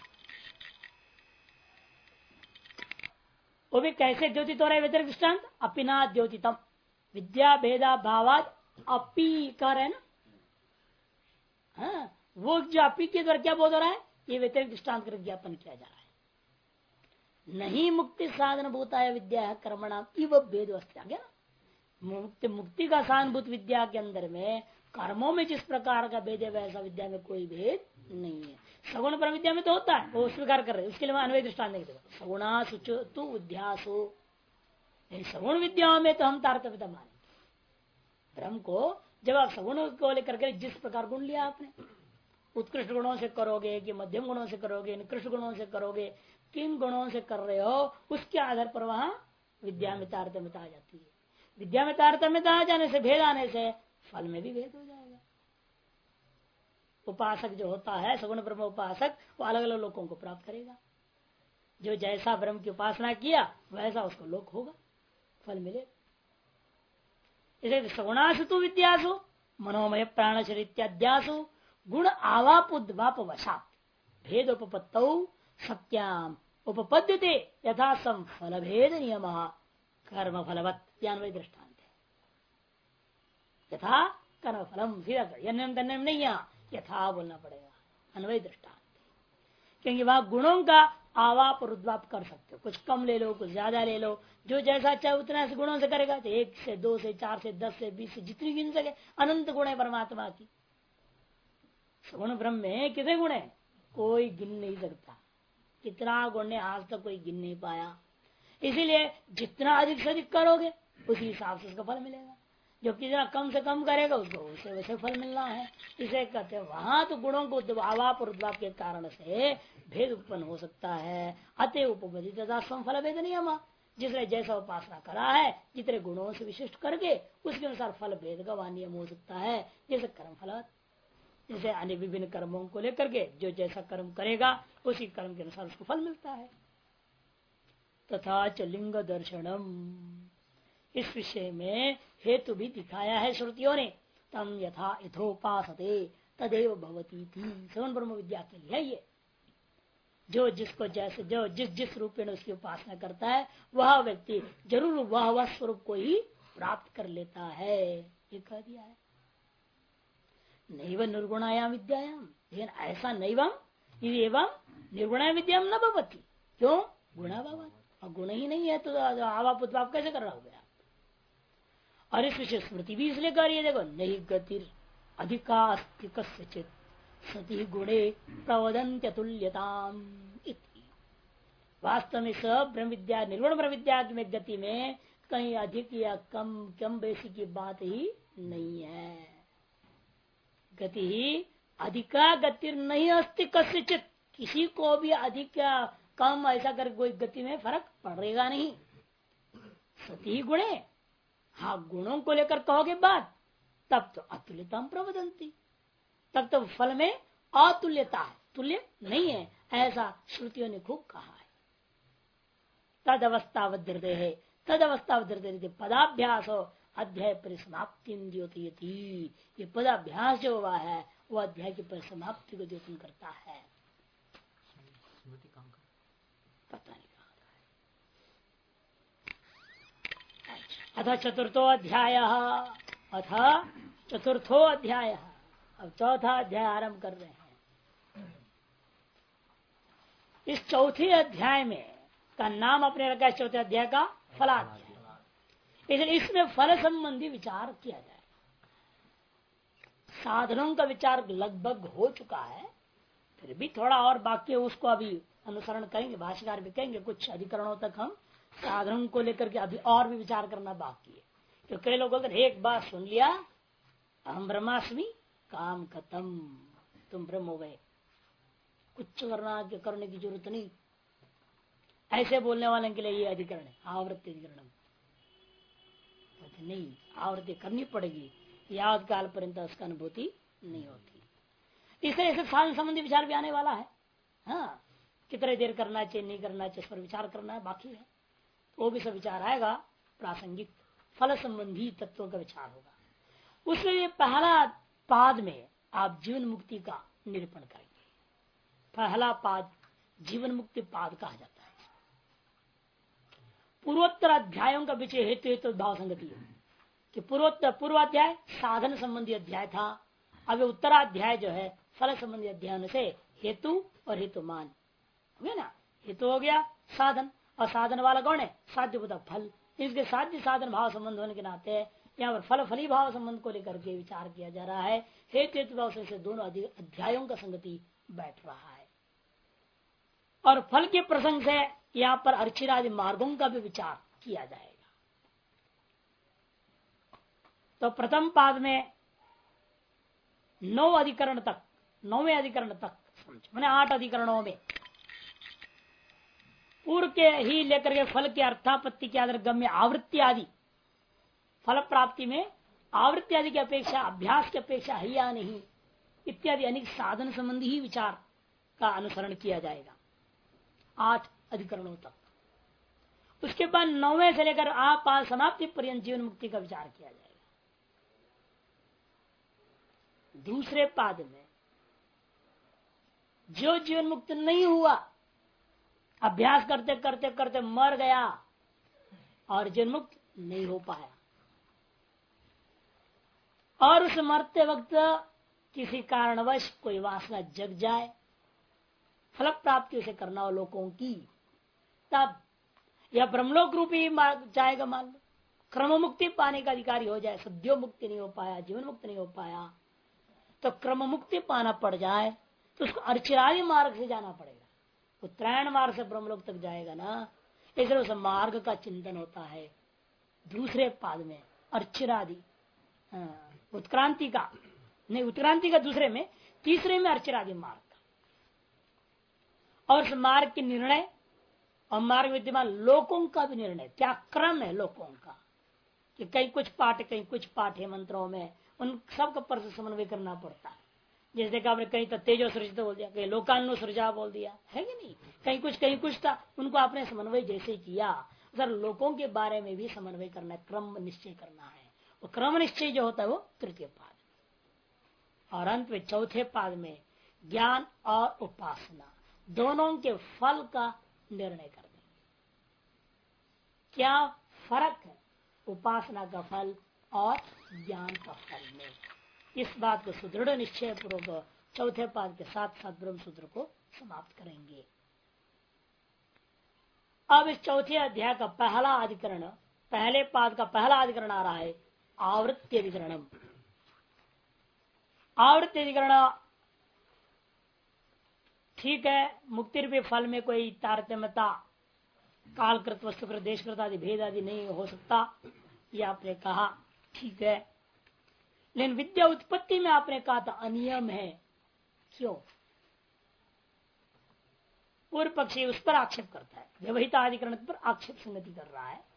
वो भी कैसे द्योतित हो रहा है व्यतिरिक्त दृष्टांत, अपिना द्योतितम, विद्या भेदा भावाद अपी कह रहे हैं ना, हाँ वो जो अपी के द्वारा क्या बोल रहा है, ये व्यतिरिक्त दृष्टांत कर ज्ञापन किया जा रहा है। नहीं मुक्ति साधन भूता है विद्या है कर्मणाम इव भेद वस्तु आ गया ना। मुक्ति का साधनभूत विद्या के अंदर में कर्मों में जिस प्रकार का भेद है वैसा विद्या में कोई भेद नहीं है। सगुण पर विद्या में तो होता है, वो स्वीकार कर रहे हैं, उसके लिए अन्वय दृष्टांत नहीं देगा। सगुणा सुचतु उध्यासो, सगुण विद्याओं में तो हम तारतम्यता मानेंगे। ब्रह्म को जब आप सगुण को लेकर के जिस प्रकार गुण लिया आपने, उत्कृष्ट गुणों से करोगे कि मध्यम गुणों से करोगे, निकृष्ट गुणों से करोगे, किन गुणों से कर रहे हो, उसके आधार पर वहां विद्या में तारतम्यता आ जाती है। विद्या में तारतम्यता आ जाने से, भेद आने से फल में भी भेद हो जाएगा। उपासक जो होता है सगुण ब्रह्म उपासक, वो अलग अलग लोगों को प्राप्त करेगा। जो जैसा ब्रह्म की उपासना किया वैसा उसको लोक होगा, फल मिलेगा। इसे सगुणासु तु विद्यासु मनोमय प्राण शरीर इत्याद्यासु गुण आवाप उद्वाप वशात भेद उपपत्तौ सत्याम उपपद्यते यथा सम फल भेद नियम कर्म फलवत ज्ञानवय दृष्टांत है। यथा कर्म फलम नहीं, यहाँ यथा बोलना पड़ेगा, अन्वय दृष्टांत। क्योंकि वहां गुणों का आवाप और उद्वाप कर सकते हो, कुछ कम ले लो कुछ ज्यादा ले लो, जो जैसा चाहे उतना से गुणों से करेगा। तो 1 से 2 से 4 से 10 से 20 से जितनी गिन सके, अनंत गुण है परमात्मा की। सगुण ब्रह्म में कितने गुण है कोई गिन नहीं सकता, कितना गुण है आज तक कोई गिन नहीं पाया। इसीलिए जितना अधिक से अधिक करोगे उसी हिसाब से उसका फल मिलेगा, जो कितना कम से कम करेगा उसको उसे वैसे फल मिलना है। इसे कहते हैं वहां तो गुणों को आवाप और उद्वाप के कारण से भेद उत्पन्न हो सकता है। अतः उपपदी तथा फल भेद नियम, जिसने जैसा उपासना करा है जितने गुणों से विशिष्ट करके उसके अनुसार फल भेद का वह नियम हो सकता है। जैसे कर्म फल, जैसे अन्य विभिन्न कर्मों को लेकर के जो जैसा कर्म करेगा उसी कर्म के अनुसार उसको फल मिलता है। तथा च लिंग दर्शनम, इस विषय में हेतु भी दिखाया है श्रुतियों ने। तम यथा यथोपासते तदेव भवती थी, सगुण ब्रह्म विद्या के लिए ये जो जिसको जैसे जो जिस रूप में उसकी उपासना करता है वह व्यक्ति जरूर वह स्वरूप को ही प्राप्त कर लेता है, ये कह दिया है। नैव निर्गुणायाम विद्यायाम, लेकिन ऐसा नैवम एवं निर्गुणायाम विद्याम न भवती, क्यों गुणा भवन, और गुण ही नहीं है तो आवाप उद्वाप कैसे कर रहा हो गया। और इस विषय स्मृति भी इसलिए कर रही है, देखो नहीं गतिर अधिकास्ति कस्यचित् सती गुणे प्रवदन्त्य तुल्यताम। वास्तव में सब ब्रह्म विद्या निर्गुण ब्रह्म विद्या में गति में कहीं अधिक या कम कम बेसी की बात ही नहीं है। गति ही अधिका गति नहीं अस्ति कस्यचित्, किसी को भी अधिक या कम ऐसा कर कोई गति में फर्क पड़ेगा नहीं। सती गुणे, हाँ गुणों को लेकर कहोगे बात तब तो अतुल्यता प्रवदंती, तब तो फल में अतुल्यता है, तुल्य नहीं है, ऐसा श्रुतियों ने खूब कहा है। तद अवस्थावधृते है, तद अवस्थावधृते पदाभ्यास अध्याय परिसमाप्ति द्योतयति, ये पदाभ्यास जो हुआ है वो अध्याय की परिसमाप्ति को द्योतन करता है। पता नहीं अथ चतुर्थो अध्याय, अथ चतुर्थो अध्याय, अब चौथा अध्याय आरंभ कर रहे हैं। इस चौथे अध्याय में का नाम अपने रखा है चौथे अध्याय का फलाध्याय, इसलिए इसमें फल संबंधी विचार किया जाए। साधनों का विचार लगभग हो चुका है, फिर भी थोड़ा और बाकी है, उसको अभी अनुसरण करेंगे। भाष्यकार भी कहेंगे कुछ अधिकरणों तक हम साधनों को लेकर के अभी और भी विचार करना बाकी है। तो कई लोग अगर एक बार सुन लिया हम ब्रह्मास्मि काम खत्म, तुम ब्रह्म हो गए, कुछ करने की जरूरत नहीं, ऐसे बोलने वाले के लिए ये अधिकरण है आवृत्ति अधिकरण। नहीं, आवृत्ति करनी पड़ेगी, यावत काल पर्यंत उसका अनुभूति नहीं होती। इससे ऐसे साधन संबंधी विचार भी आने वाला है। हाँ, कितने देर करना चाहिए नहीं करना चाहिए इस पर विचार करना है बाकी है, वो भी सब विचार आएगा। प्रासंगिक फल संबंधी तत्वों का विचार होगा। उसमें पहला पाद में आप जीवन मुक्ति का निरूपण करेंगे। पहला पाद जीवन मुक्ति पाद कहा जाता है। पूर्वोत्तर अध्यायों का विषय हेतु हेतु भाव संगति है कि पूर्वाध्याय साधन संबंधी अध्याय था, अब उत्तराध्याय जो है फल संबंधी अध्याय से हेतु और हेतुमान हो गया ना। हेतु हो गया साधन, और साधन वाला कौन है साध्य बुद्ध फल। इसके साध्य साधन भाव संबंध होने के नाते यहाँ पर फल फली भाव संबंध को लेकर के विचार किया जा रहा है। हेतु हेतु भाव से दोनों अध्यायों का संगति बैठ रहा है। और फल के प्रसंग से यहाँ पर अर्चिरादि मार्गों का भी विचार किया जाएगा। तो प्रथम पाद में 9 अधिकरण तक 9वें अधिकरण तक समझो, मैंने 8 अधिकरणों में पूर्व के ही लेकर के फल के अर्थापत्ति के आधार गम्य आवृत्ति आदि, फल प्राप्ति में आवृत्ति आदि की अपेक्षा, अभ्यास की अपेक्षा है या नहीं इत्यादि अनेक साधन संबंधी ही विचार का अनुसरण किया जाएगा 8 अधिकरणों तक। उसके बाद 9वें से लेकर आपात समाप्ति पर्यंत जीवन मुक्ति का विचार किया जाएगा। दूसरे पाद में जो जीवन मुक्त नहीं हुआ, अभ्यास करते करते करते मर गया और जीवन मुक्त नहीं हो पाया, और उस मरते वक्त किसी कारणवश कोई वासना जग जाए, फल प्राप्ति उसे करना हो लोगों की, तब यह ब्रह्मलोक रूपी जाएगा। मान लो क्रम मुक्ति पाने का अधिकारी हो जाए, सद्यो मुक्ति नहीं हो पाया, जीवन मुक्त नहीं हो पाया, तो क्रम मुक्ति पाना पड़ जाए तो उसको अर्चिरादि मार्ग से जाना पड़ेगा। उत्तरायण मार्ग से ब्रह्मलोक तक जाएगा ना, इसलिए उस मार्ग का चिंतन होता है। दूसरे पाद में अर्चिरादि, उत्क्रांति का नहीं, उत्क्रांति का दूसरे में, तीसरे में अर्चिरादि मार्ग, और उस मार्ग के निर्णय और मार्ग विद्यमान लोकों का भी निर्णय, क्या क्रम है लोकों का, कि कहीं कुछ पाठ कहीं कुछ पाठ है मंत्रों में, उन सबका पर से समन्वय करना पड़ता है। जैसे कि आपने कहीं तो तेजो सृजित बोल दिया, कहीं लोकान्नो सृजा बोल दिया, है कि नहीं, कहीं कुछ था, उनको आपने समन्वय जैसे किया, सर लोकों के बारे में भी समन्वय करना है, क्रम निश्चय करना है। वो क्रम निश्चय जो होता है वो तृतीय पाद, और अंत में चौथे पाद में ज्ञान और उपासना दोनों के फल का निर्णय कर देंगे। क्या फर्क है उपासना का फल और ज्ञान का फल में, इस बात को सुदृढ़ निश्चय पूर्वक चौथे पाद के साथ साथ ब्रह्म सूत्र को समाप्त करेंगे। अब इस चौथे अध्याय का पहला अधिकरण, पहले पाद का पहला अधिकरण आ रहा है आवृत्ति अधिकरणम। आवृत्ति अधिकरण ठीक है, मुक्ति रूपी फल में कोई तारतम्यता, कालकृत वस्तुकृत देशकृत आदि भेद आदि नहीं हो सकता, ये आपने कहा, ठीक है। लेकिन विद्या उत्पत्ति में आपने कहा था अनियम है, क्यों? पूर्व पक्षी उस पर आक्षेप करता है, व्यवहित अधिकरण पर आक्षेप संगति कर रहा है।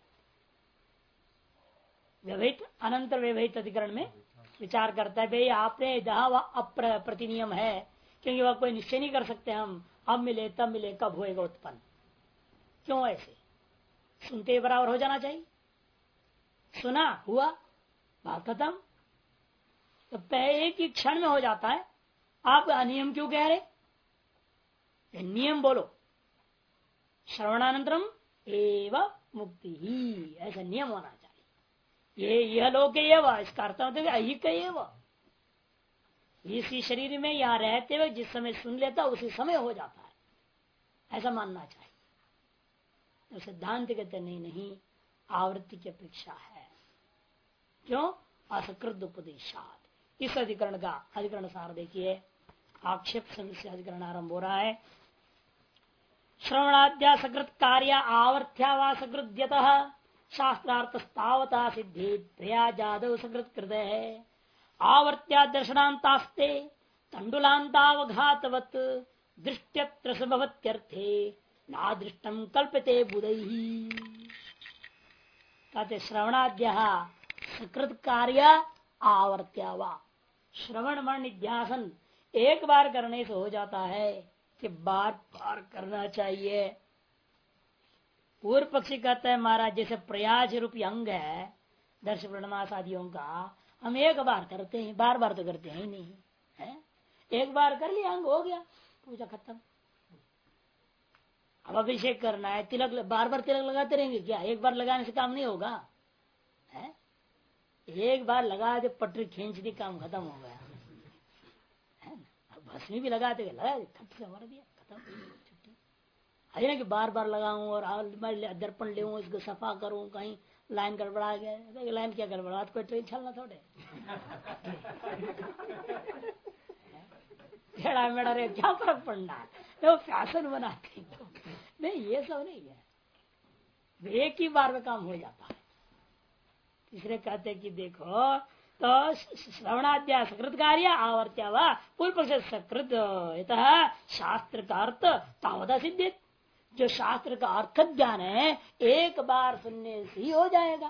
व्यवहित अनंतर व्यवहित अधिकरण में विचार करता है, भाई आपने जहां वह अप्रतिनियम है, क्योंकि वह कोई निश्चय नहीं कर सकते हम, अब मिले तब मिले, कब होएगा उत्पन्न, क्यों ऐसे? सुनते बराबर हो जाना चाहिए, सुना हुआ बात खत्म, तो एक ही क्षण में हो जाता है। आप अनियम क्यों कह रहे? नियम बोलो, श्रवणानंतरम एवं मुक्ति ही, ऐसा नियम होना चाहिए। यह लोक एवं, इसका अर्थ होता है अहिक एवं, इसी शरीर में यहाँ रहते हुए जिस समय सुन लेता उसी समय हो जाता है, ऐसा मानना चाहिए। तो सिद्धांत कहते नहीं, आवृत्ति की अपेक्षा है। क्यों? असकृत उपदेशात। इस अधिकरण का अधिकरण सार देखिए, आक्षेप से अधिकरण आरंभ हो रहा है। श्रवणाद्या सकृत कार्य आवर्त्या वा सकृद्यत शास्त्रार्थस्तावता सिद्धि प्रया जादव सकृत कृत है। आवर्त्या दर्शनांतास्ते तंडुलांतावघातवत दृष्ट्यत्र संभवत्यर्थे नादृष्टम कल्पते बुधैहि। कहते श्रवणाद्य सकृत कार्य आवर्त्या वा, श्रवण मन निध्यासन एक बार करने से हो जाता है कि बार बार करना चाहिए। पूर्व पक्षी कहता है महाराज जैसे प्रयास रूपी अंग है दर्श प्रणमास आदियों का, हम एक बार करते हैं, बार बार तो करते हैं ही नहीं है। एक बार कर लिया, अंग हो गया, पूजा खत्म। अब अभिषेक करना है, तिलक बार बार तिलक लगाते रहेंगे क्या? एक बार लगाने से काम नहीं होगा है? एक बार लगा दे, पटरी खींच दी, काम खत्म हो गया है ना। भस्मी भी लगाते लगा खट से मर दिया, खत्म छुट्टी। है ना कि बार बार लगाऊं और दर्पण ले इसको सफा करूं, कहीं लाइन गड़बड़ा गया, लाइन क्या गड़बड़ा, कोई ट्रेन चलना थोड़े टेढ़ा मेढ़ा रे, क्या फर्क पड़ना है, वो फैशन बनाते नहीं, ये सब नहीं है, एक ही बार में काम हो जाता है। तीसरे कहते कि देखो तो श्रवणाद्या सकृत कार्य आवर्त्या व पूर्व पक्ष सकृत शास्त्र का अर्थ तावता सिद्धित। जो शास्त्र का अर्थ ज्ञान है एक बार सुनने से ही हो जाएगा।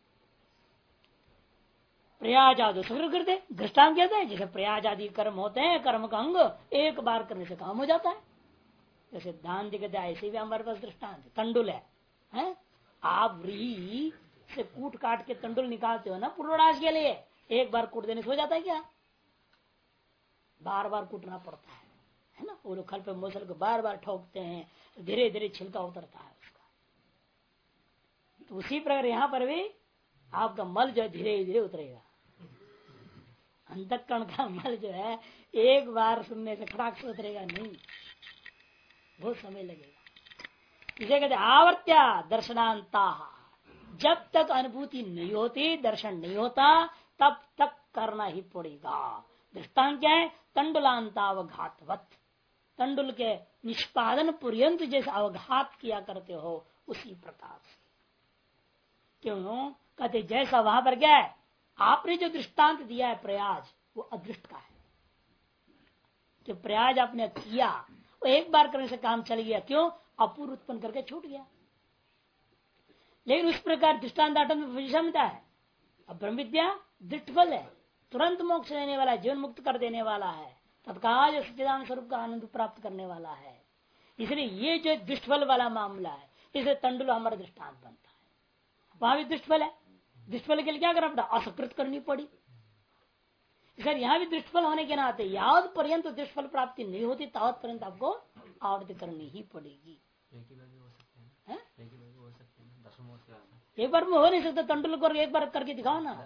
प्रयाज आदि सकृत करते दृष्टांत कहते हैं जैसे प्रयाज आदि कर्म होते हैं, कर्म का अंग एक बार करने से काम हो जाता है। जैसे सिद्धांत कहते हैं ऐसे भी हमारे पास दृष्टांत तंडुल है? आप व्रीहि से कूट काट के तंडुल निकालते हो ना पूर्वराज के लिए, एक बार कूट देने से हो जाता है क्या? बार बार कूटना पड़ता है ना। वो लोग खल पे मसल को बार बार ठोकते हैं, धीरे धीरे छिलका उतरता है उसका। तो उसी प्रकार यहाँ पर भी आपका मल जो है धीरे धीरे उतरेगा। अंतःकरण का मल जो है एक बार सुनने से खड़ाक से उतरेगा नहीं, बहुत समय लगेगा। इसे कहते आवर्त्या दर्शनांता। जब तक अनुभूति नहीं होती, दर्शन नहीं होता, तब तक करना ही पड़ेगा। दृष्टांत क्या है? तंडुलांतावघातवत। तंडुल के निष्पादन पर्यंत जैसे अवघात किया करते हो उसी प्रकार से। क्यों कहते जैसा वहां पर क्या है, आपने जो दृष्टांत दिया है प्रयाज, वो अदृष्ट का है। जो प्रयाज आपने किया वो एक बार करने से काम चल गया, क्यों? अपूर्व उत्पन्न करके छूट गया। लेकिन उस प्रकार दृष्टांत विषमता है। अब ब्रह्म विद्या दृष्टफल है, तुरंत मोक्ष देने वाला है, जीवन मुक्त कर देने वाला है, तत्काल सच्चिदानंद स्वरूप का आनंद प्राप्त करने वाला है। इसलिए ये जो दृष्टफल वाला मामला है, इसलिए तंडुल हमारा दृष्टांत बनता है। वहां भी दृष्टफल है, दृष्टफल के लिए क्या करना पड़ा? असकृत करनी पड़ी। सर यहाँ भी दृष्टफल होने के नाते यावत पर्यंत दृष्टफल प्राप्ति नहीं होती तावत पर्यंत आपको आवृत्ति करनी ही पड़ेगी। एक बार में हो नहीं सकता, तंडुल को एक बार करके दिखाओ ना।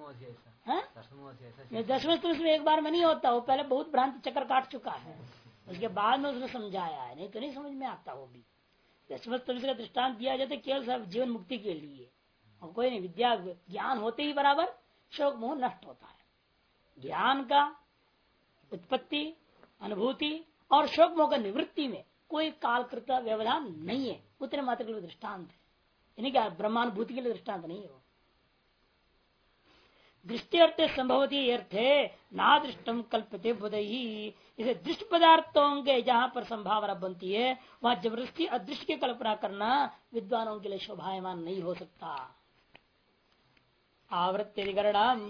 दसवें तो उसमें एक बार में नहीं होता, वो पहले बहुत भ्रांति चक्कर काट चुका है, उसके बाद में उसने समझाया है, नहीं तो नहीं समझ में आता। वो भी दसवें तो इसका दृष्टांत दिया जाता है केवल सब जीवन मुक्ति के लिए, और कोई नहीं। विद्या ज्ञान होते ही बराबर शोक मोह नष्ट होता है। ज्ञान का उत्पत्ति, अनुभूति और शोक मोह का निवृत्ति में कोई कालकृत व्यवधान नहीं है। उतने मात्र के लिए दृष्टांत है, यानी क्या ब्रह्मानुभूति के लिए दृष्टांत नहीं है वो। दृष्टि अर्थ संभवती अर्थे ना दृष्टम कल्पते बुधई। इसे दृष्ट पदार्थों के जहां पर संभावना बनती है वहां जबरदस्ती अदृष्ट की कल्पना करना विद्वानों के लिए शोभायमान नहीं हो सकता। आवृत्तिगरणम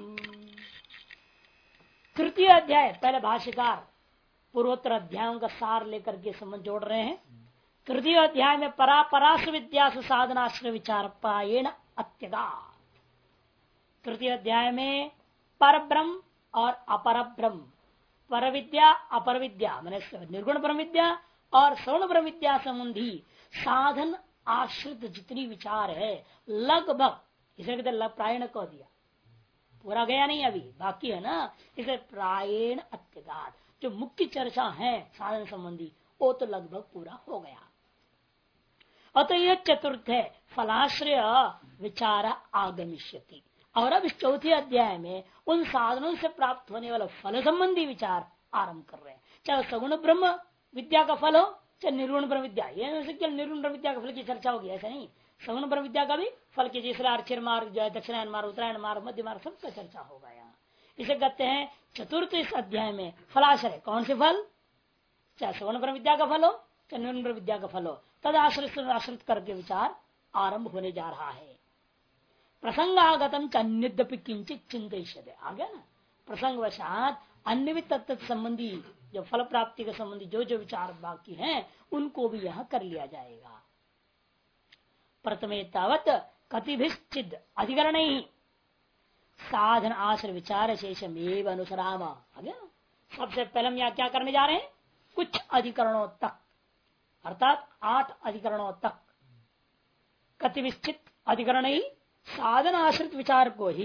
तृतीय अध्याय, पहले भाष्यकार पूर्वोत्तर अध्यायों का सार लेकर के संबंध जोड़ रहे हैं। तृतीय अध्याय में परापराश विद्यासु साधनाश्रय विचार पायेण अत्यगा। तृतीय अध्याय में पर ब्रह्म और अपर ब्रह्म, पर विद्या अपर विद्या मैंने निर्गुण ब्रह्म विद्या और सगुण ब्रह्म विद्या संबंधी साधन आश्रित जितनी विचार है लगभग, इसे कहते प्रायण को दिया, पूरा गया नहीं अभी बाकी है ना। इसे प्रायण अत्यगात जो मुख्य चर्चा है साधन संबंधी वो तो लगभग पूरा हो गया। अतः यह चतुर्थ है फलाश्रय विचार आगमिष्यति। और अब इस चौथे अध्याय में उन साधनों से प्राप्त होने वाला फल संबंधी विचार आरंभ कर रहे हैं। चाहे सगुण ब्रह्म विद्या का फल हो चाहे निर्गुण ब्रह्म विद्या, ये निर्गुण ब्रह्म विद्या का फल की चर्चा होगी, ऐसा नहीं। सगुण ब्रह्म विद्या का भी फल की जिसरा अर्चिर मार्ग जो है, दक्षिणायन मार्ग, उत्तरायण मार्ग, मध्य मार्ग, सबका चर्चा होगा यहाँ। इसे कहते हैं चतुर्थ इस अध्याय में फलाश्रय। कौन से फल? चाहे सगुण ब्रह्म विद्या का फल हो चाहे निर्गुण ब्रह्म विद्या का फल हो, तद आश्रित करके विचार आरंभ होने जा रहा है। प्रसंगागतम अन्यद्यपि किंचित चिंतिष्यते, आ गया ना। प्रसंग वशात अन्य भी तत्व संबंधी जो फल प्राप्ति के संबंधी जो जो विचार बाकी हैं उनको भी यहाँ कर लिया जाएगा। प्रथमे तावत कतिभिश्चिद अधिकरण ही साधन आश्रय विचार शेषम एवं अनुसराम, आ गया। सबसे पहले हम यहाँ क्या करने जा रहे हैं? कुछ अधिकरणों तक, अर्थात 8 अधिकरणों तक कतिभिश्चित अधिकरण ही साधन आश्रित विचार को ही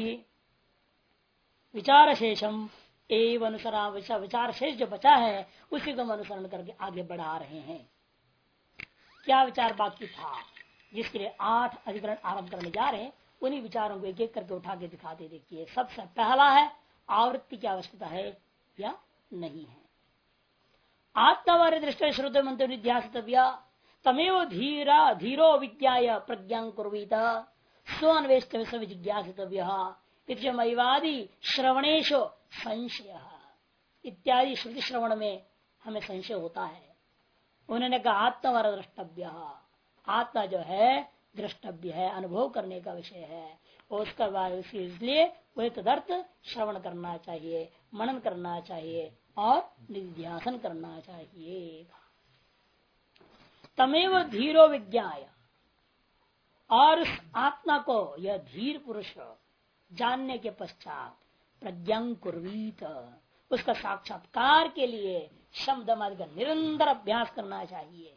विचार शेषम एवं अनुसरा, विचार शेष जो बचा है उसी को हम अनुसरण करके आगे बढ़ा रहे हैं। क्या विचार बाकी था जिसके लिए 8 अधिकरण आरंभ करने जा रहे हैं, उन्हीं विचारों को एक एक करके उठा के दिखाते। देखिए सबसे पहला है आवृत्ति की आवश्यकता है या नहीं है। आत्मवार्य दृष्टि श्रुत मंत्र निध्यासितव्य तमेव धीरो विज्ञाय प्रज्ञां कुर्वीत स्वन्वेष्टव्य जिज्ञासितव्य इत्यमैवादि श्रवणेशो संशय इत्यादि श्रुति श्रवण में हमें संशय होता है। उन्होंने कहा आत्मवर द्रष्टव्य, आत्मा जो है द्रष्टव्य है, अनुभव करने का विषय है। उसका बाद इसलिए वही तदर्थ श्रवण करना चाहिए, मनन करना चाहिए और निध्यासन करना चाहिए। तमेव धीरो विज्ञाय, और उस आत्मा को यह धीर पुरुष जानने के पश्चात प्रज्ञं कुर्वीत, उसका साक्षात्कार के लिए शब्द का निरंतर अभ्यास करना चाहिए।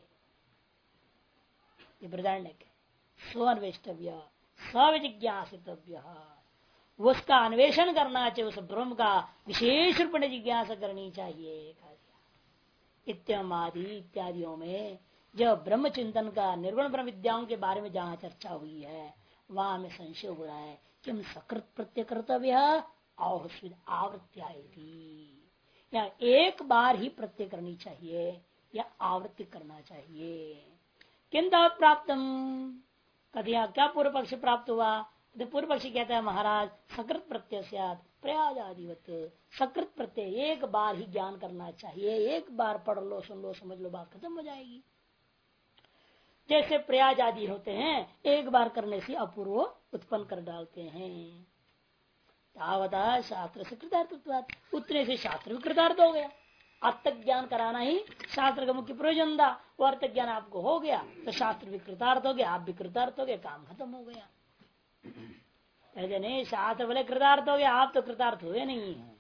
ये बृहदारण्य के स्वन्वेष्टव्य स्विजिज्ञासितव्य, उसका अन्वेषण करना चाहिए, उस ब्रह्म का विशेष रूप में जिज्ञासा करनी चाहिए। इत्यादि इत्यादियों में जो ब्रह्म चिंतन का निर्गुण ब्रह्म विद्याओं के बारे में जहाँ चर्चा हुई है वहां हमें संशय हो रहा है कि हम सकृत प्रत्यय कर्तव्य आवृत्ति या एक बार ही प्रत्यय करनी चाहिए या आवृत्ति करना चाहिए। किंतु प्राप्त कदिया क्या पूर्व पक्ष प्राप्त हुआ? तो पूर्व पक्षी कहता है महाराज सकृत प्रत्यय प्रयाजादिवत, सकृत प्रत्यय एक बार ही ज्ञान करना चाहिए, एक बार पढ़ लो सुन लो समझ लो बात खत्म हो जाएगी। जैसे प्रयाज आदि होते हैं एक बार करने से अपूर्व उत्पन्न कर डालते हैं। तावता शास्त्र से कृतार्थ, उतने से शास्त्र भी कृतार्थ हो गया। अर्थ ज्ञान कराना ही शास्त्र का मुख्य प्रयोजन था। वो अर्थ ज्ञान आपको हो गया तो शास्त्र भी कृतार्थ हो गया, आप भी कृतार्थ हो गए, काम खत्म हो गया। ऐसे नहीं शास्त्र बोले कृतार्थ हो गया, आप तो कृतार्थ हुए नहीं है।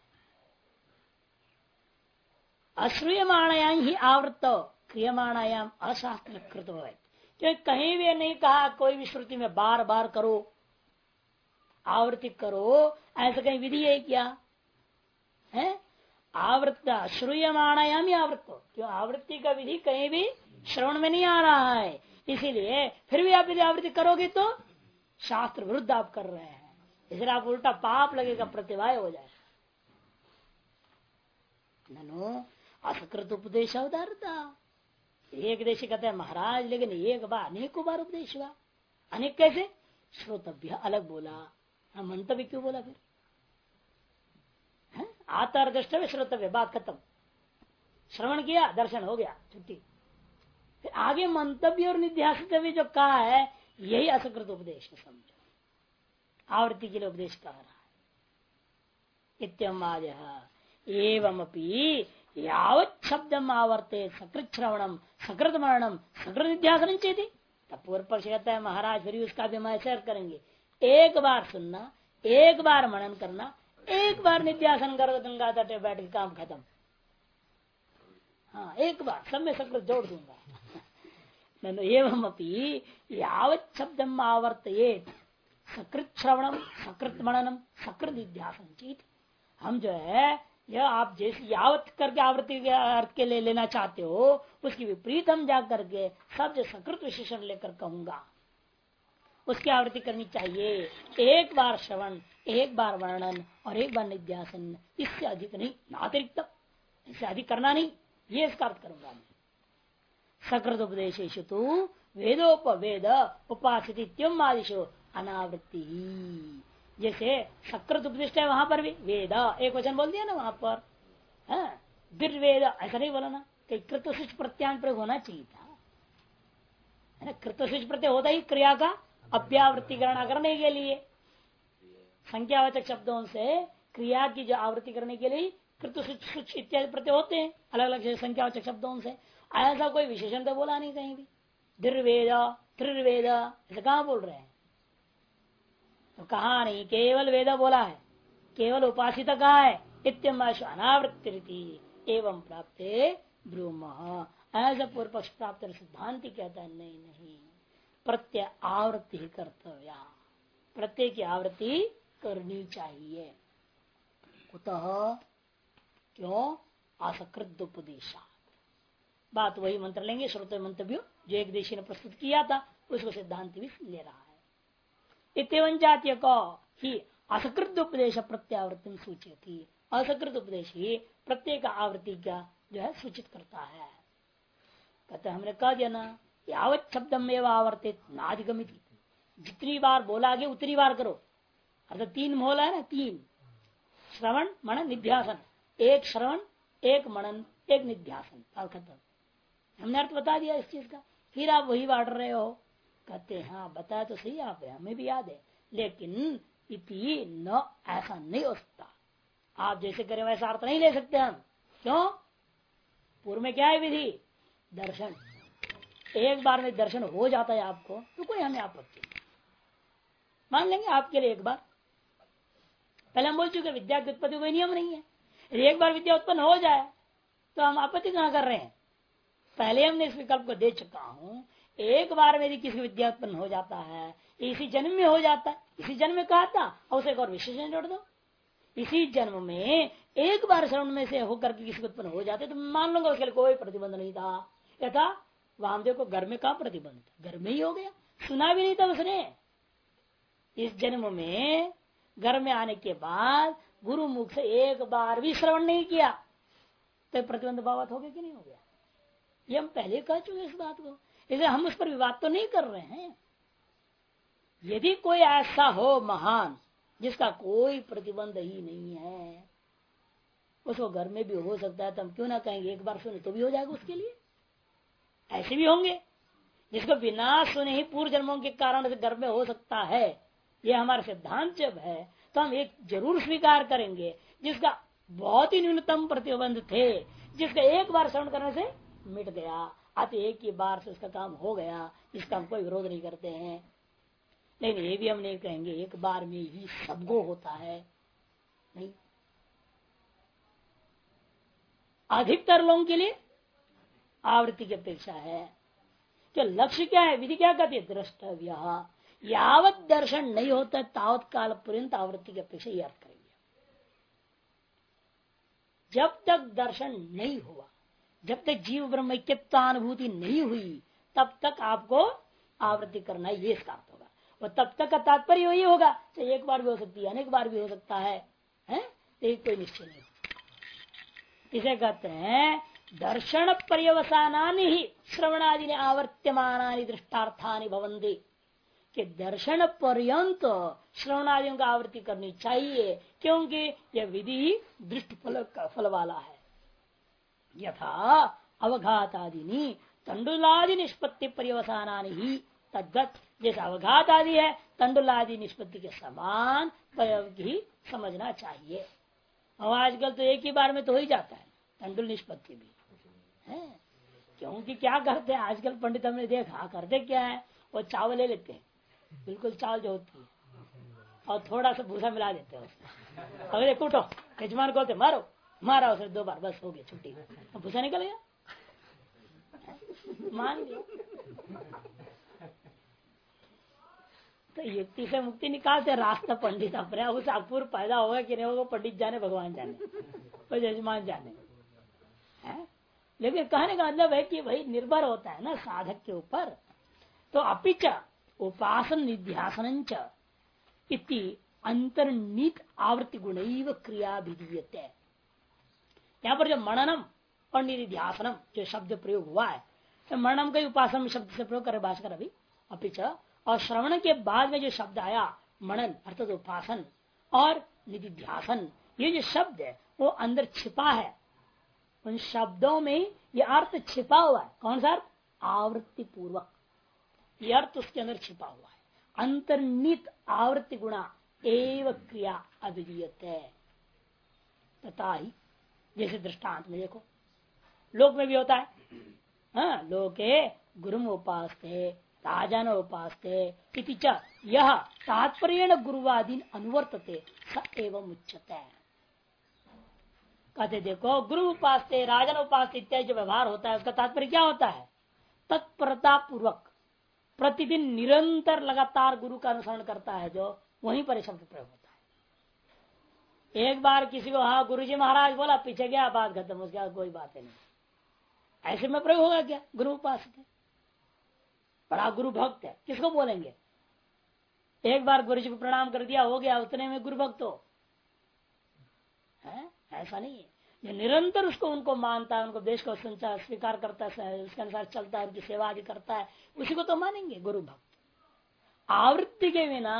अश्रूयमाणायाम ही आवृत्त क्रियमाणायाम अशास्त्र कृत हो, क्योंकि कहीं भी नहीं कहा कोई भी श्रुति में बार बार करो आवृत्ति करो, ऐसा कहीं विधि है क्या? है आवृत्त श्रूयमाणायाम ही आवृत्त, क्यों आवृत्ति का विधि कहीं भी श्रवण में नहीं आ रहा है। इसीलिए फिर भी आप यदि आवृत्ति करोगे तो शास्त्र विरुद्ध आप कर रहे हैं, इसलिए आप उल्टा पाप लगेगा, प्रतिवाय हो जाएगा। ननु असकृत उपदेश अवधारता, एक देशी कहते हैं महाराज लेकिन एक बार अनेकों बार उपदेश हुआ। अनेक कैसे? श्रोतव्य अलग बोला, मंतव्य क्यों बोला? फिर आता द्रष्टव्य श्रोतव्य, बात खत्म। श्रवण किया दर्शन हो गया, छुट्टी। फिर आगे मंतव्य और निध्यासितव्य जो कहा है यही असकृत उपदेश है, समझो आवृत्ति के लिए उपदेश कह रहा है। इत्यम एवमपि यावत् शब्दम आवर्ते सकृत श्रवणम सकृत मरणम सकृत निध्यासन चेती। तब पूर्व पक्ष कहता है महाराज फिर उसका भी हम ऐसा करेंगे, एक बार सुनना, एक बार मनन करना, एक बार निध्यासन करो, गंगा तट बैठ के काम खत्म। हाँ एक बार सब में सकृत जोड़ दूंगा। एवं अपनी यावत् शब्दम आवर्तयेत सकृत श्रवणम सकृत मननम सकृत निध्यासन चेत। हम जो है यह आप जैसे यावत करके आवृत्ति के अर्थ के लिए लेना चाहते हो उसकी विपरीत हम जा करके सब जो सकृत विशेषण लेकर कहूंगा उसकी आवृत्ति करनी चाहिए। एक बार श्रवण, एक बार वर्णन और एक बार निध्यासन, इससे अधिक नहीं, अतिरिक्त इससे अधिक करना नहीं, ये इसका अर्थ करूंगा मैं। सकृत उपदेशेषु तो वेदोपवेद उपासित आदिशो अनावृत्ति, जैसे सकृत उपदिष्ट है वहां पर भी वेद एक वचन बोल दिया ना वहां पर, दुर्वेद ऐसा नहीं बोला ना, कहीं कृतशिष्ट प्रत्यान प्रयोग होना चाहिए था, है ना। कृतशिष्ट प्रत्यय होता ही क्रिया का अभ्यावृत्ति गणना करने के लिए, संख्यावाचक शब्दों से क्रिया की जो आवृत्ति करने के लिए कृतशिष्ट इत्यादि प्रत्यय होते हैं अलग अलग संख्यावाचक शब्दों से। ऐसा कोई विशेषण तो बोला नहीं कहीं भी, दुर्वेद त्रिर्वेद ऐसा कहाँ बोल रहे हैं? तो कहा नहीं, केवल वेद बोला है, केवल उपासित कहा है। इत्यमाशु अनावृत्ति एवं प्राप्त ब्रूम, ऐसा पूर्व पक्ष प्राप्त सिद्धांति कहता है नहीं, प्रत्यय आवृत्ति ही कर्तव्य, प्रत्यय की आवृत्ति करनी चाहिए। कुतः क्यों? असकृत उपदेशा। बात वही मंत्र लेंगे, श्रोत मंतव्य जो एक देशी ने प्रस्तुत किया था उसको सिद्धांत भी ले रहा है। इतवन जातीय को ही असकृत उपदेश प्रत्यावृत्ति सूचित थी, असकृत उपदेश ही प्रत्येक आवृत्ति का जो है सूचित करता है। कहते हमने कह दिया ना, यावत शब्दम एवं आवर्तित नाधिगमित, जितनी बार बोला गया उतनी बार करो, अर्थात 3 मोल है ना, 3 श्रवण मनन निध्यासन, एक श्रवण एक मनन एक निध्यासन, खत्म। हमने अर्थ बता दिया इस चीज का, फिर आप वही बांट रहे हो। कहते हैं हाँ बताया तो सही आप, हमें भी याद है, लेकिन इति न, ऐसा नहीं हो सकता। आप जैसे करें वैसा अर्थ नहीं ले सकते हम। क्यों? पूर्व में क्या है विधि? दर्शन। एक बार में दर्शन हो जाता है आपको तो कोई हमें आपत्ति नहीं, मान लेंगे आपके लिए एक बार। पहले हम बोल चुके विद्या की उत्पत्ति कोई नियम नहीं है, एक बार विद्या उत्पन्न हो जाए तो हम आपत्ति कहां कर रहे हैं। पहले हमने इस विकल्प को दे चुका हूं, एक बार में यदि किसी विद्या उत्पन्न हो जाता है, इसी जन्म में हो जाता है, इसी जन्म में कहा था, और उसे एक और विशेषण जोड़ दो, इसी जन्म में एक बार श्रवण में से होकर के किसी उत्पन्न हो जाते तो मान लूंगा उसके लिए कोई प्रतिबंध नहीं था। यथा वामदेव को घर में कहा प्रतिबंध था, घर में ही हो गया, सुना भी नहीं था उसने। इस जन्म में घर में आने के बाद गुरु मुख से एक बार भी श्रवण नहीं किया तो प्रतिबंध बावत हो गया कि नहीं हो गया? ये हम पहले कह चुके इस बात को, इसलिए हम उस पर विवाद तो नहीं कर रहे हैं। यदि कोई ऐसा हो महान जिसका कोई प्रतिबंध ही नहीं है, उसको घर में भी हो सकता है, तो हम क्यों ना कहेंगे एक बार सुने तो भी हो जाएगा उसके लिए। ऐसे भी होंगे जिसको बिना सुने ही पूर्व जन्मों के कारण से घर में हो सकता है, ये हमारा सिद्धांत जब है तो हम एक जरूर स्वीकार करेंगे जिसका बहुत ही न्यूनतम प्रतिबंध थे, जिसका एक बार श्रवण करने से मिट गया, अत एक ही बार से उसका काम हो गया, इसका हम कोई विरोध नहीं करते हैं। लेकिन ये भी हम नहीं कहेंगे एक बार में ही सबको होता है, नहीं। अधिकतर लोगों के लिए आवृत्ति की अपेक्षा है। क्या लक्ष्य क्या है? विधि क्या कहती है? द्रष्टव्य। यावत दर्शन नहीं होता तावत काल पर्यंत आवृत्ति की अपेक्षा ही अर्थ करेंगे। जब तक दर्शन नहीं हुआ, जब तक जीव ब्रह्म ऐक्यत्वानुभूति नहीं हुई, तब तक आपको आवृत्ति करना ये इसका अर्थ होगा। और तब तक का तात्पर्य वही होगा, चाहे एक बार भी हो सकती है, अनेक बार भी हो सकता है, एक कोई निश्चय नहीं। इसे कहते हैं दर्शन पर्यवसानानि ही श्रवणादि ने आवर्त्यमानानि दृष्टार्थानि भवन्ति, कि दर्शन पर्यंत श्रवणादियों का आवृत्ति करनी चाहिए, क्योंकि यह विधि दृष्ट फल वाला है। यथा अवघात आदि तंडुलादि निष्पत्ति पर्यवसानानि ही तद्गत, जैसे अवघात आदि है तंडुलादि निष्पत्ति के समान प्रयोग ही समझना चाहिए। और आजकल तो एक ही बार में तो हो ही जाता है तंडुल निष्पत्ति भी है, क्योंकि क्या करते हैं आजकल पंडित हमने देखा करते क्या है, वो चावल ले लेते हैं, बिल्कुल चावल जो होती है, और थोड़ा सा भूसा मिला देते हैं उसमें, अगले कूटो, यजमान को मारो, मारा उसने 2 बार, बस हो गया छुट्टी, भूसा निकल गया, मान लिया। तो युक्ति से मुक्ति निकालते रास्ता पंडित अपने, उस अपूर्व पैदा होगा कि नहीं होगा पंडित जाने, भगवान जाने, और यजमान जाने है। लेकिन कहने का मतलब है कि भाई निर्भर होता है ना साधक के ऊपर। तो अपिच उपासन निध्यासन इति अंतर्नीत आवृत्ति गुण क्रिया विधीयते। यहाँ पर जो मननम और निध्यासनम जो शब्द प्रयोग हुआ है, तो मननम का उपासन शब्द से प्रयोग करे भाषकर अभी, अपिच और श्रवण के बाद में जो शब्द आया मनन अर्थात उपासन और निधिध्यासन, ये जो शब्द है वो अंदर छिपा है, उन शब्दों में ये अर्थ छिपा हुआ है। कौन सा अर्थ? आवृत्ति पूर्वक, ये अर्थ उसके अंदर छिपा हुआ है। अंतर्नित आवृत्ति गुणा एवं क्रिया अभिधीयते तथा ही, जैसे दृष्टांत में देखो लोक में भी होता है, हाँ, लोके गुरुम उपासते राजन उपासते इति च यह तात्पर्येण गुरुवादीन अनुवर्तते स एवं उच्यते। कहते देखो गुरु उपासते राजन उपासते इत्यादि जो व्यवहार होता है उसका तात्पर्य क्या होता है? तत्परता पूर्वक प्रतिदिन निरंतर लगातार गुरु का अनुसरण करता है, जो वहीं पर शब्द प्रयोग होता है। एक बार किसी को हाँ गुरुजी महाराज बोला, पीछे गया, बात खत्म, उसके बाद कोई बात नहीं, ऐसे में प्रयोग होगा क्या? गुरु उपासते बड़ा गुरु भक्त है, किसको बोलेंगे? एक बार गुरु जी को प्रणाम कर दिया, हो गया, उतने में गुरु भक्त हो है? ऐसा नहीं है। जो निरंतर उसको उनको मानता है, उनको देश को संचार स्वीकार करता है, उसके अनुसार चलता है, उनकी सेवा आदि करता है, उसी को तो मानेंगे गुरु भक्त। आवृत्ति के बिना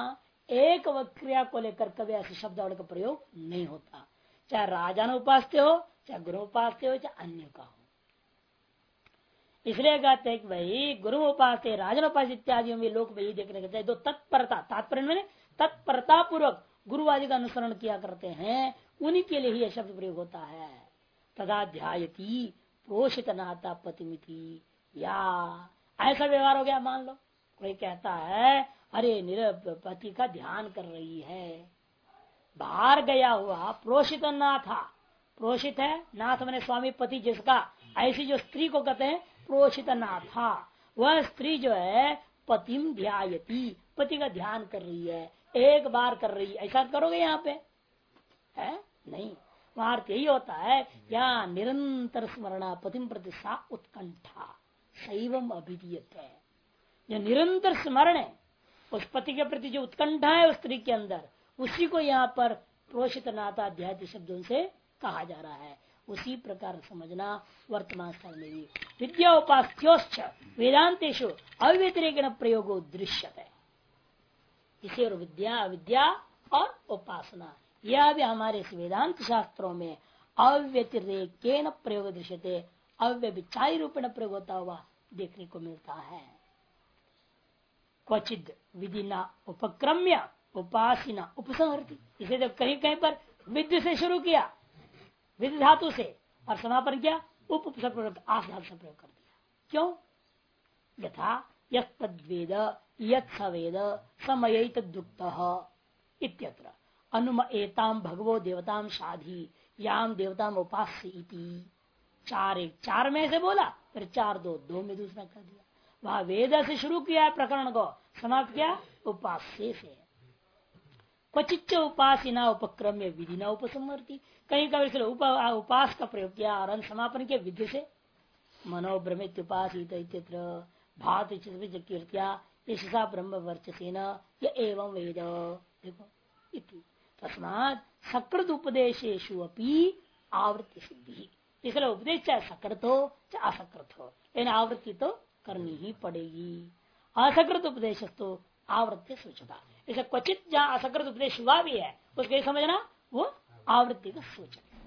एक क्रिया को लेकर कभी ऐसे शब्दावली का प्रयोग नहीं होता, चाहे राजान उपास्य हो, चाहे गुरु उपास्य हो, चाहे अन्य का हो। इसलिए कहते हैं कि भाई गुरु उपास्य, राजन उपास्य इत्यादि में लोग यही देखने के दो तत्परता, तात्पर्य में तत्परता पूर्वक गुरुवादि का अनुसरण किया करते हैं, उन्हीं के लिए ही यह शब्द प्रयोग होता है। तथा ध्यायती प्रोषित नाता पतिमिति, या ऐसा व्यवहार हो गया। मान लो कोई कहता है अरे पति का ध्यान कर रही है, बाहर गया हुआ प्रोषित नाथा, प्रोषित है नाथ मैंने स्वामी पति जिसका, ऐसी जो स्त्री को कहते हैं प्रोषित नाथा, वह स्त्री जो है पतिम ध्यायती, पति का ध्यान कर रही है, एक बार कर रही है, ऐसा करोगे यहाँ पे है नहीं। वहां अर्थ यही होता है या निरंतर स्मरणा पतिम प्रति सा उत्कंठा शैवम अभिधीयत है। जो निरंतर स्मरण है उस पति के प्रति जो उत्कंठा है उस स्त्री के अंदर, उसी को यहाँ पर प्रोषित नाता अध्यात्म शब्दों से कहा जा रहा है। उसी प्रकार समझना वर्तमान स्थल में भी विद्या उपास्योश्च वेदांतेषु अव्यतिरेकेण प्रयोगो दृश्यते। इसे और विद्या अविद्या और उपासना यह भी हमारे वेदांत शास्त्रों में अव्यतिरेकेण प्रयोग दृश्यते, अव्यभिचारी रूपेण प्रयोग होता हुआ देखने को मिलता है। क्वचिद विधिना उपक्रम्य उपासिना उपसंहरति, इसे जब कहीं कहीं पर विद्य से शुरू किया, विधि धातु से, और समापन किया उपसर्ग प्रयोग आस धातु से प्रयोग कर दिया। क्यों? यथा यद्वेद यत्सवेद समयित दुक्त इत्यत्र अनुम एताम भगवो देवताम शाधी याम देवताम उपास्य इति। चार में से बोला, फिर 4-2 में दूसरा कर दिया। वहां वेद से शुरू किया है प्रकरण को, समाप्त किया उपास्य से। क्वचिच्च उपासिना उपक्रम्य विधि न उपसंहरति, कहीं कभी उपास का प्रयोग किया और समापन किया विधि से। मनोभ्रमित उपासित भात कीर्त्या यशसा ब्रह्म वर्चसेन य एवं वेद। देखो इति तस्मात् सकृत उपदेशेषु अपि आवृत्ति सिद्धि, इसलिए उपदेश चाहे सकृत हो चाहे असकृत हो, लेकिन आवृत्ति तो करनी ही पड़ेगी। असकृत उपदेश तो आवृत्ति सूचता, इसे क्वचित जहाँ असकृत उपदेश हुआ भी है उसके समझना वो आवृत्ति का सूचक है।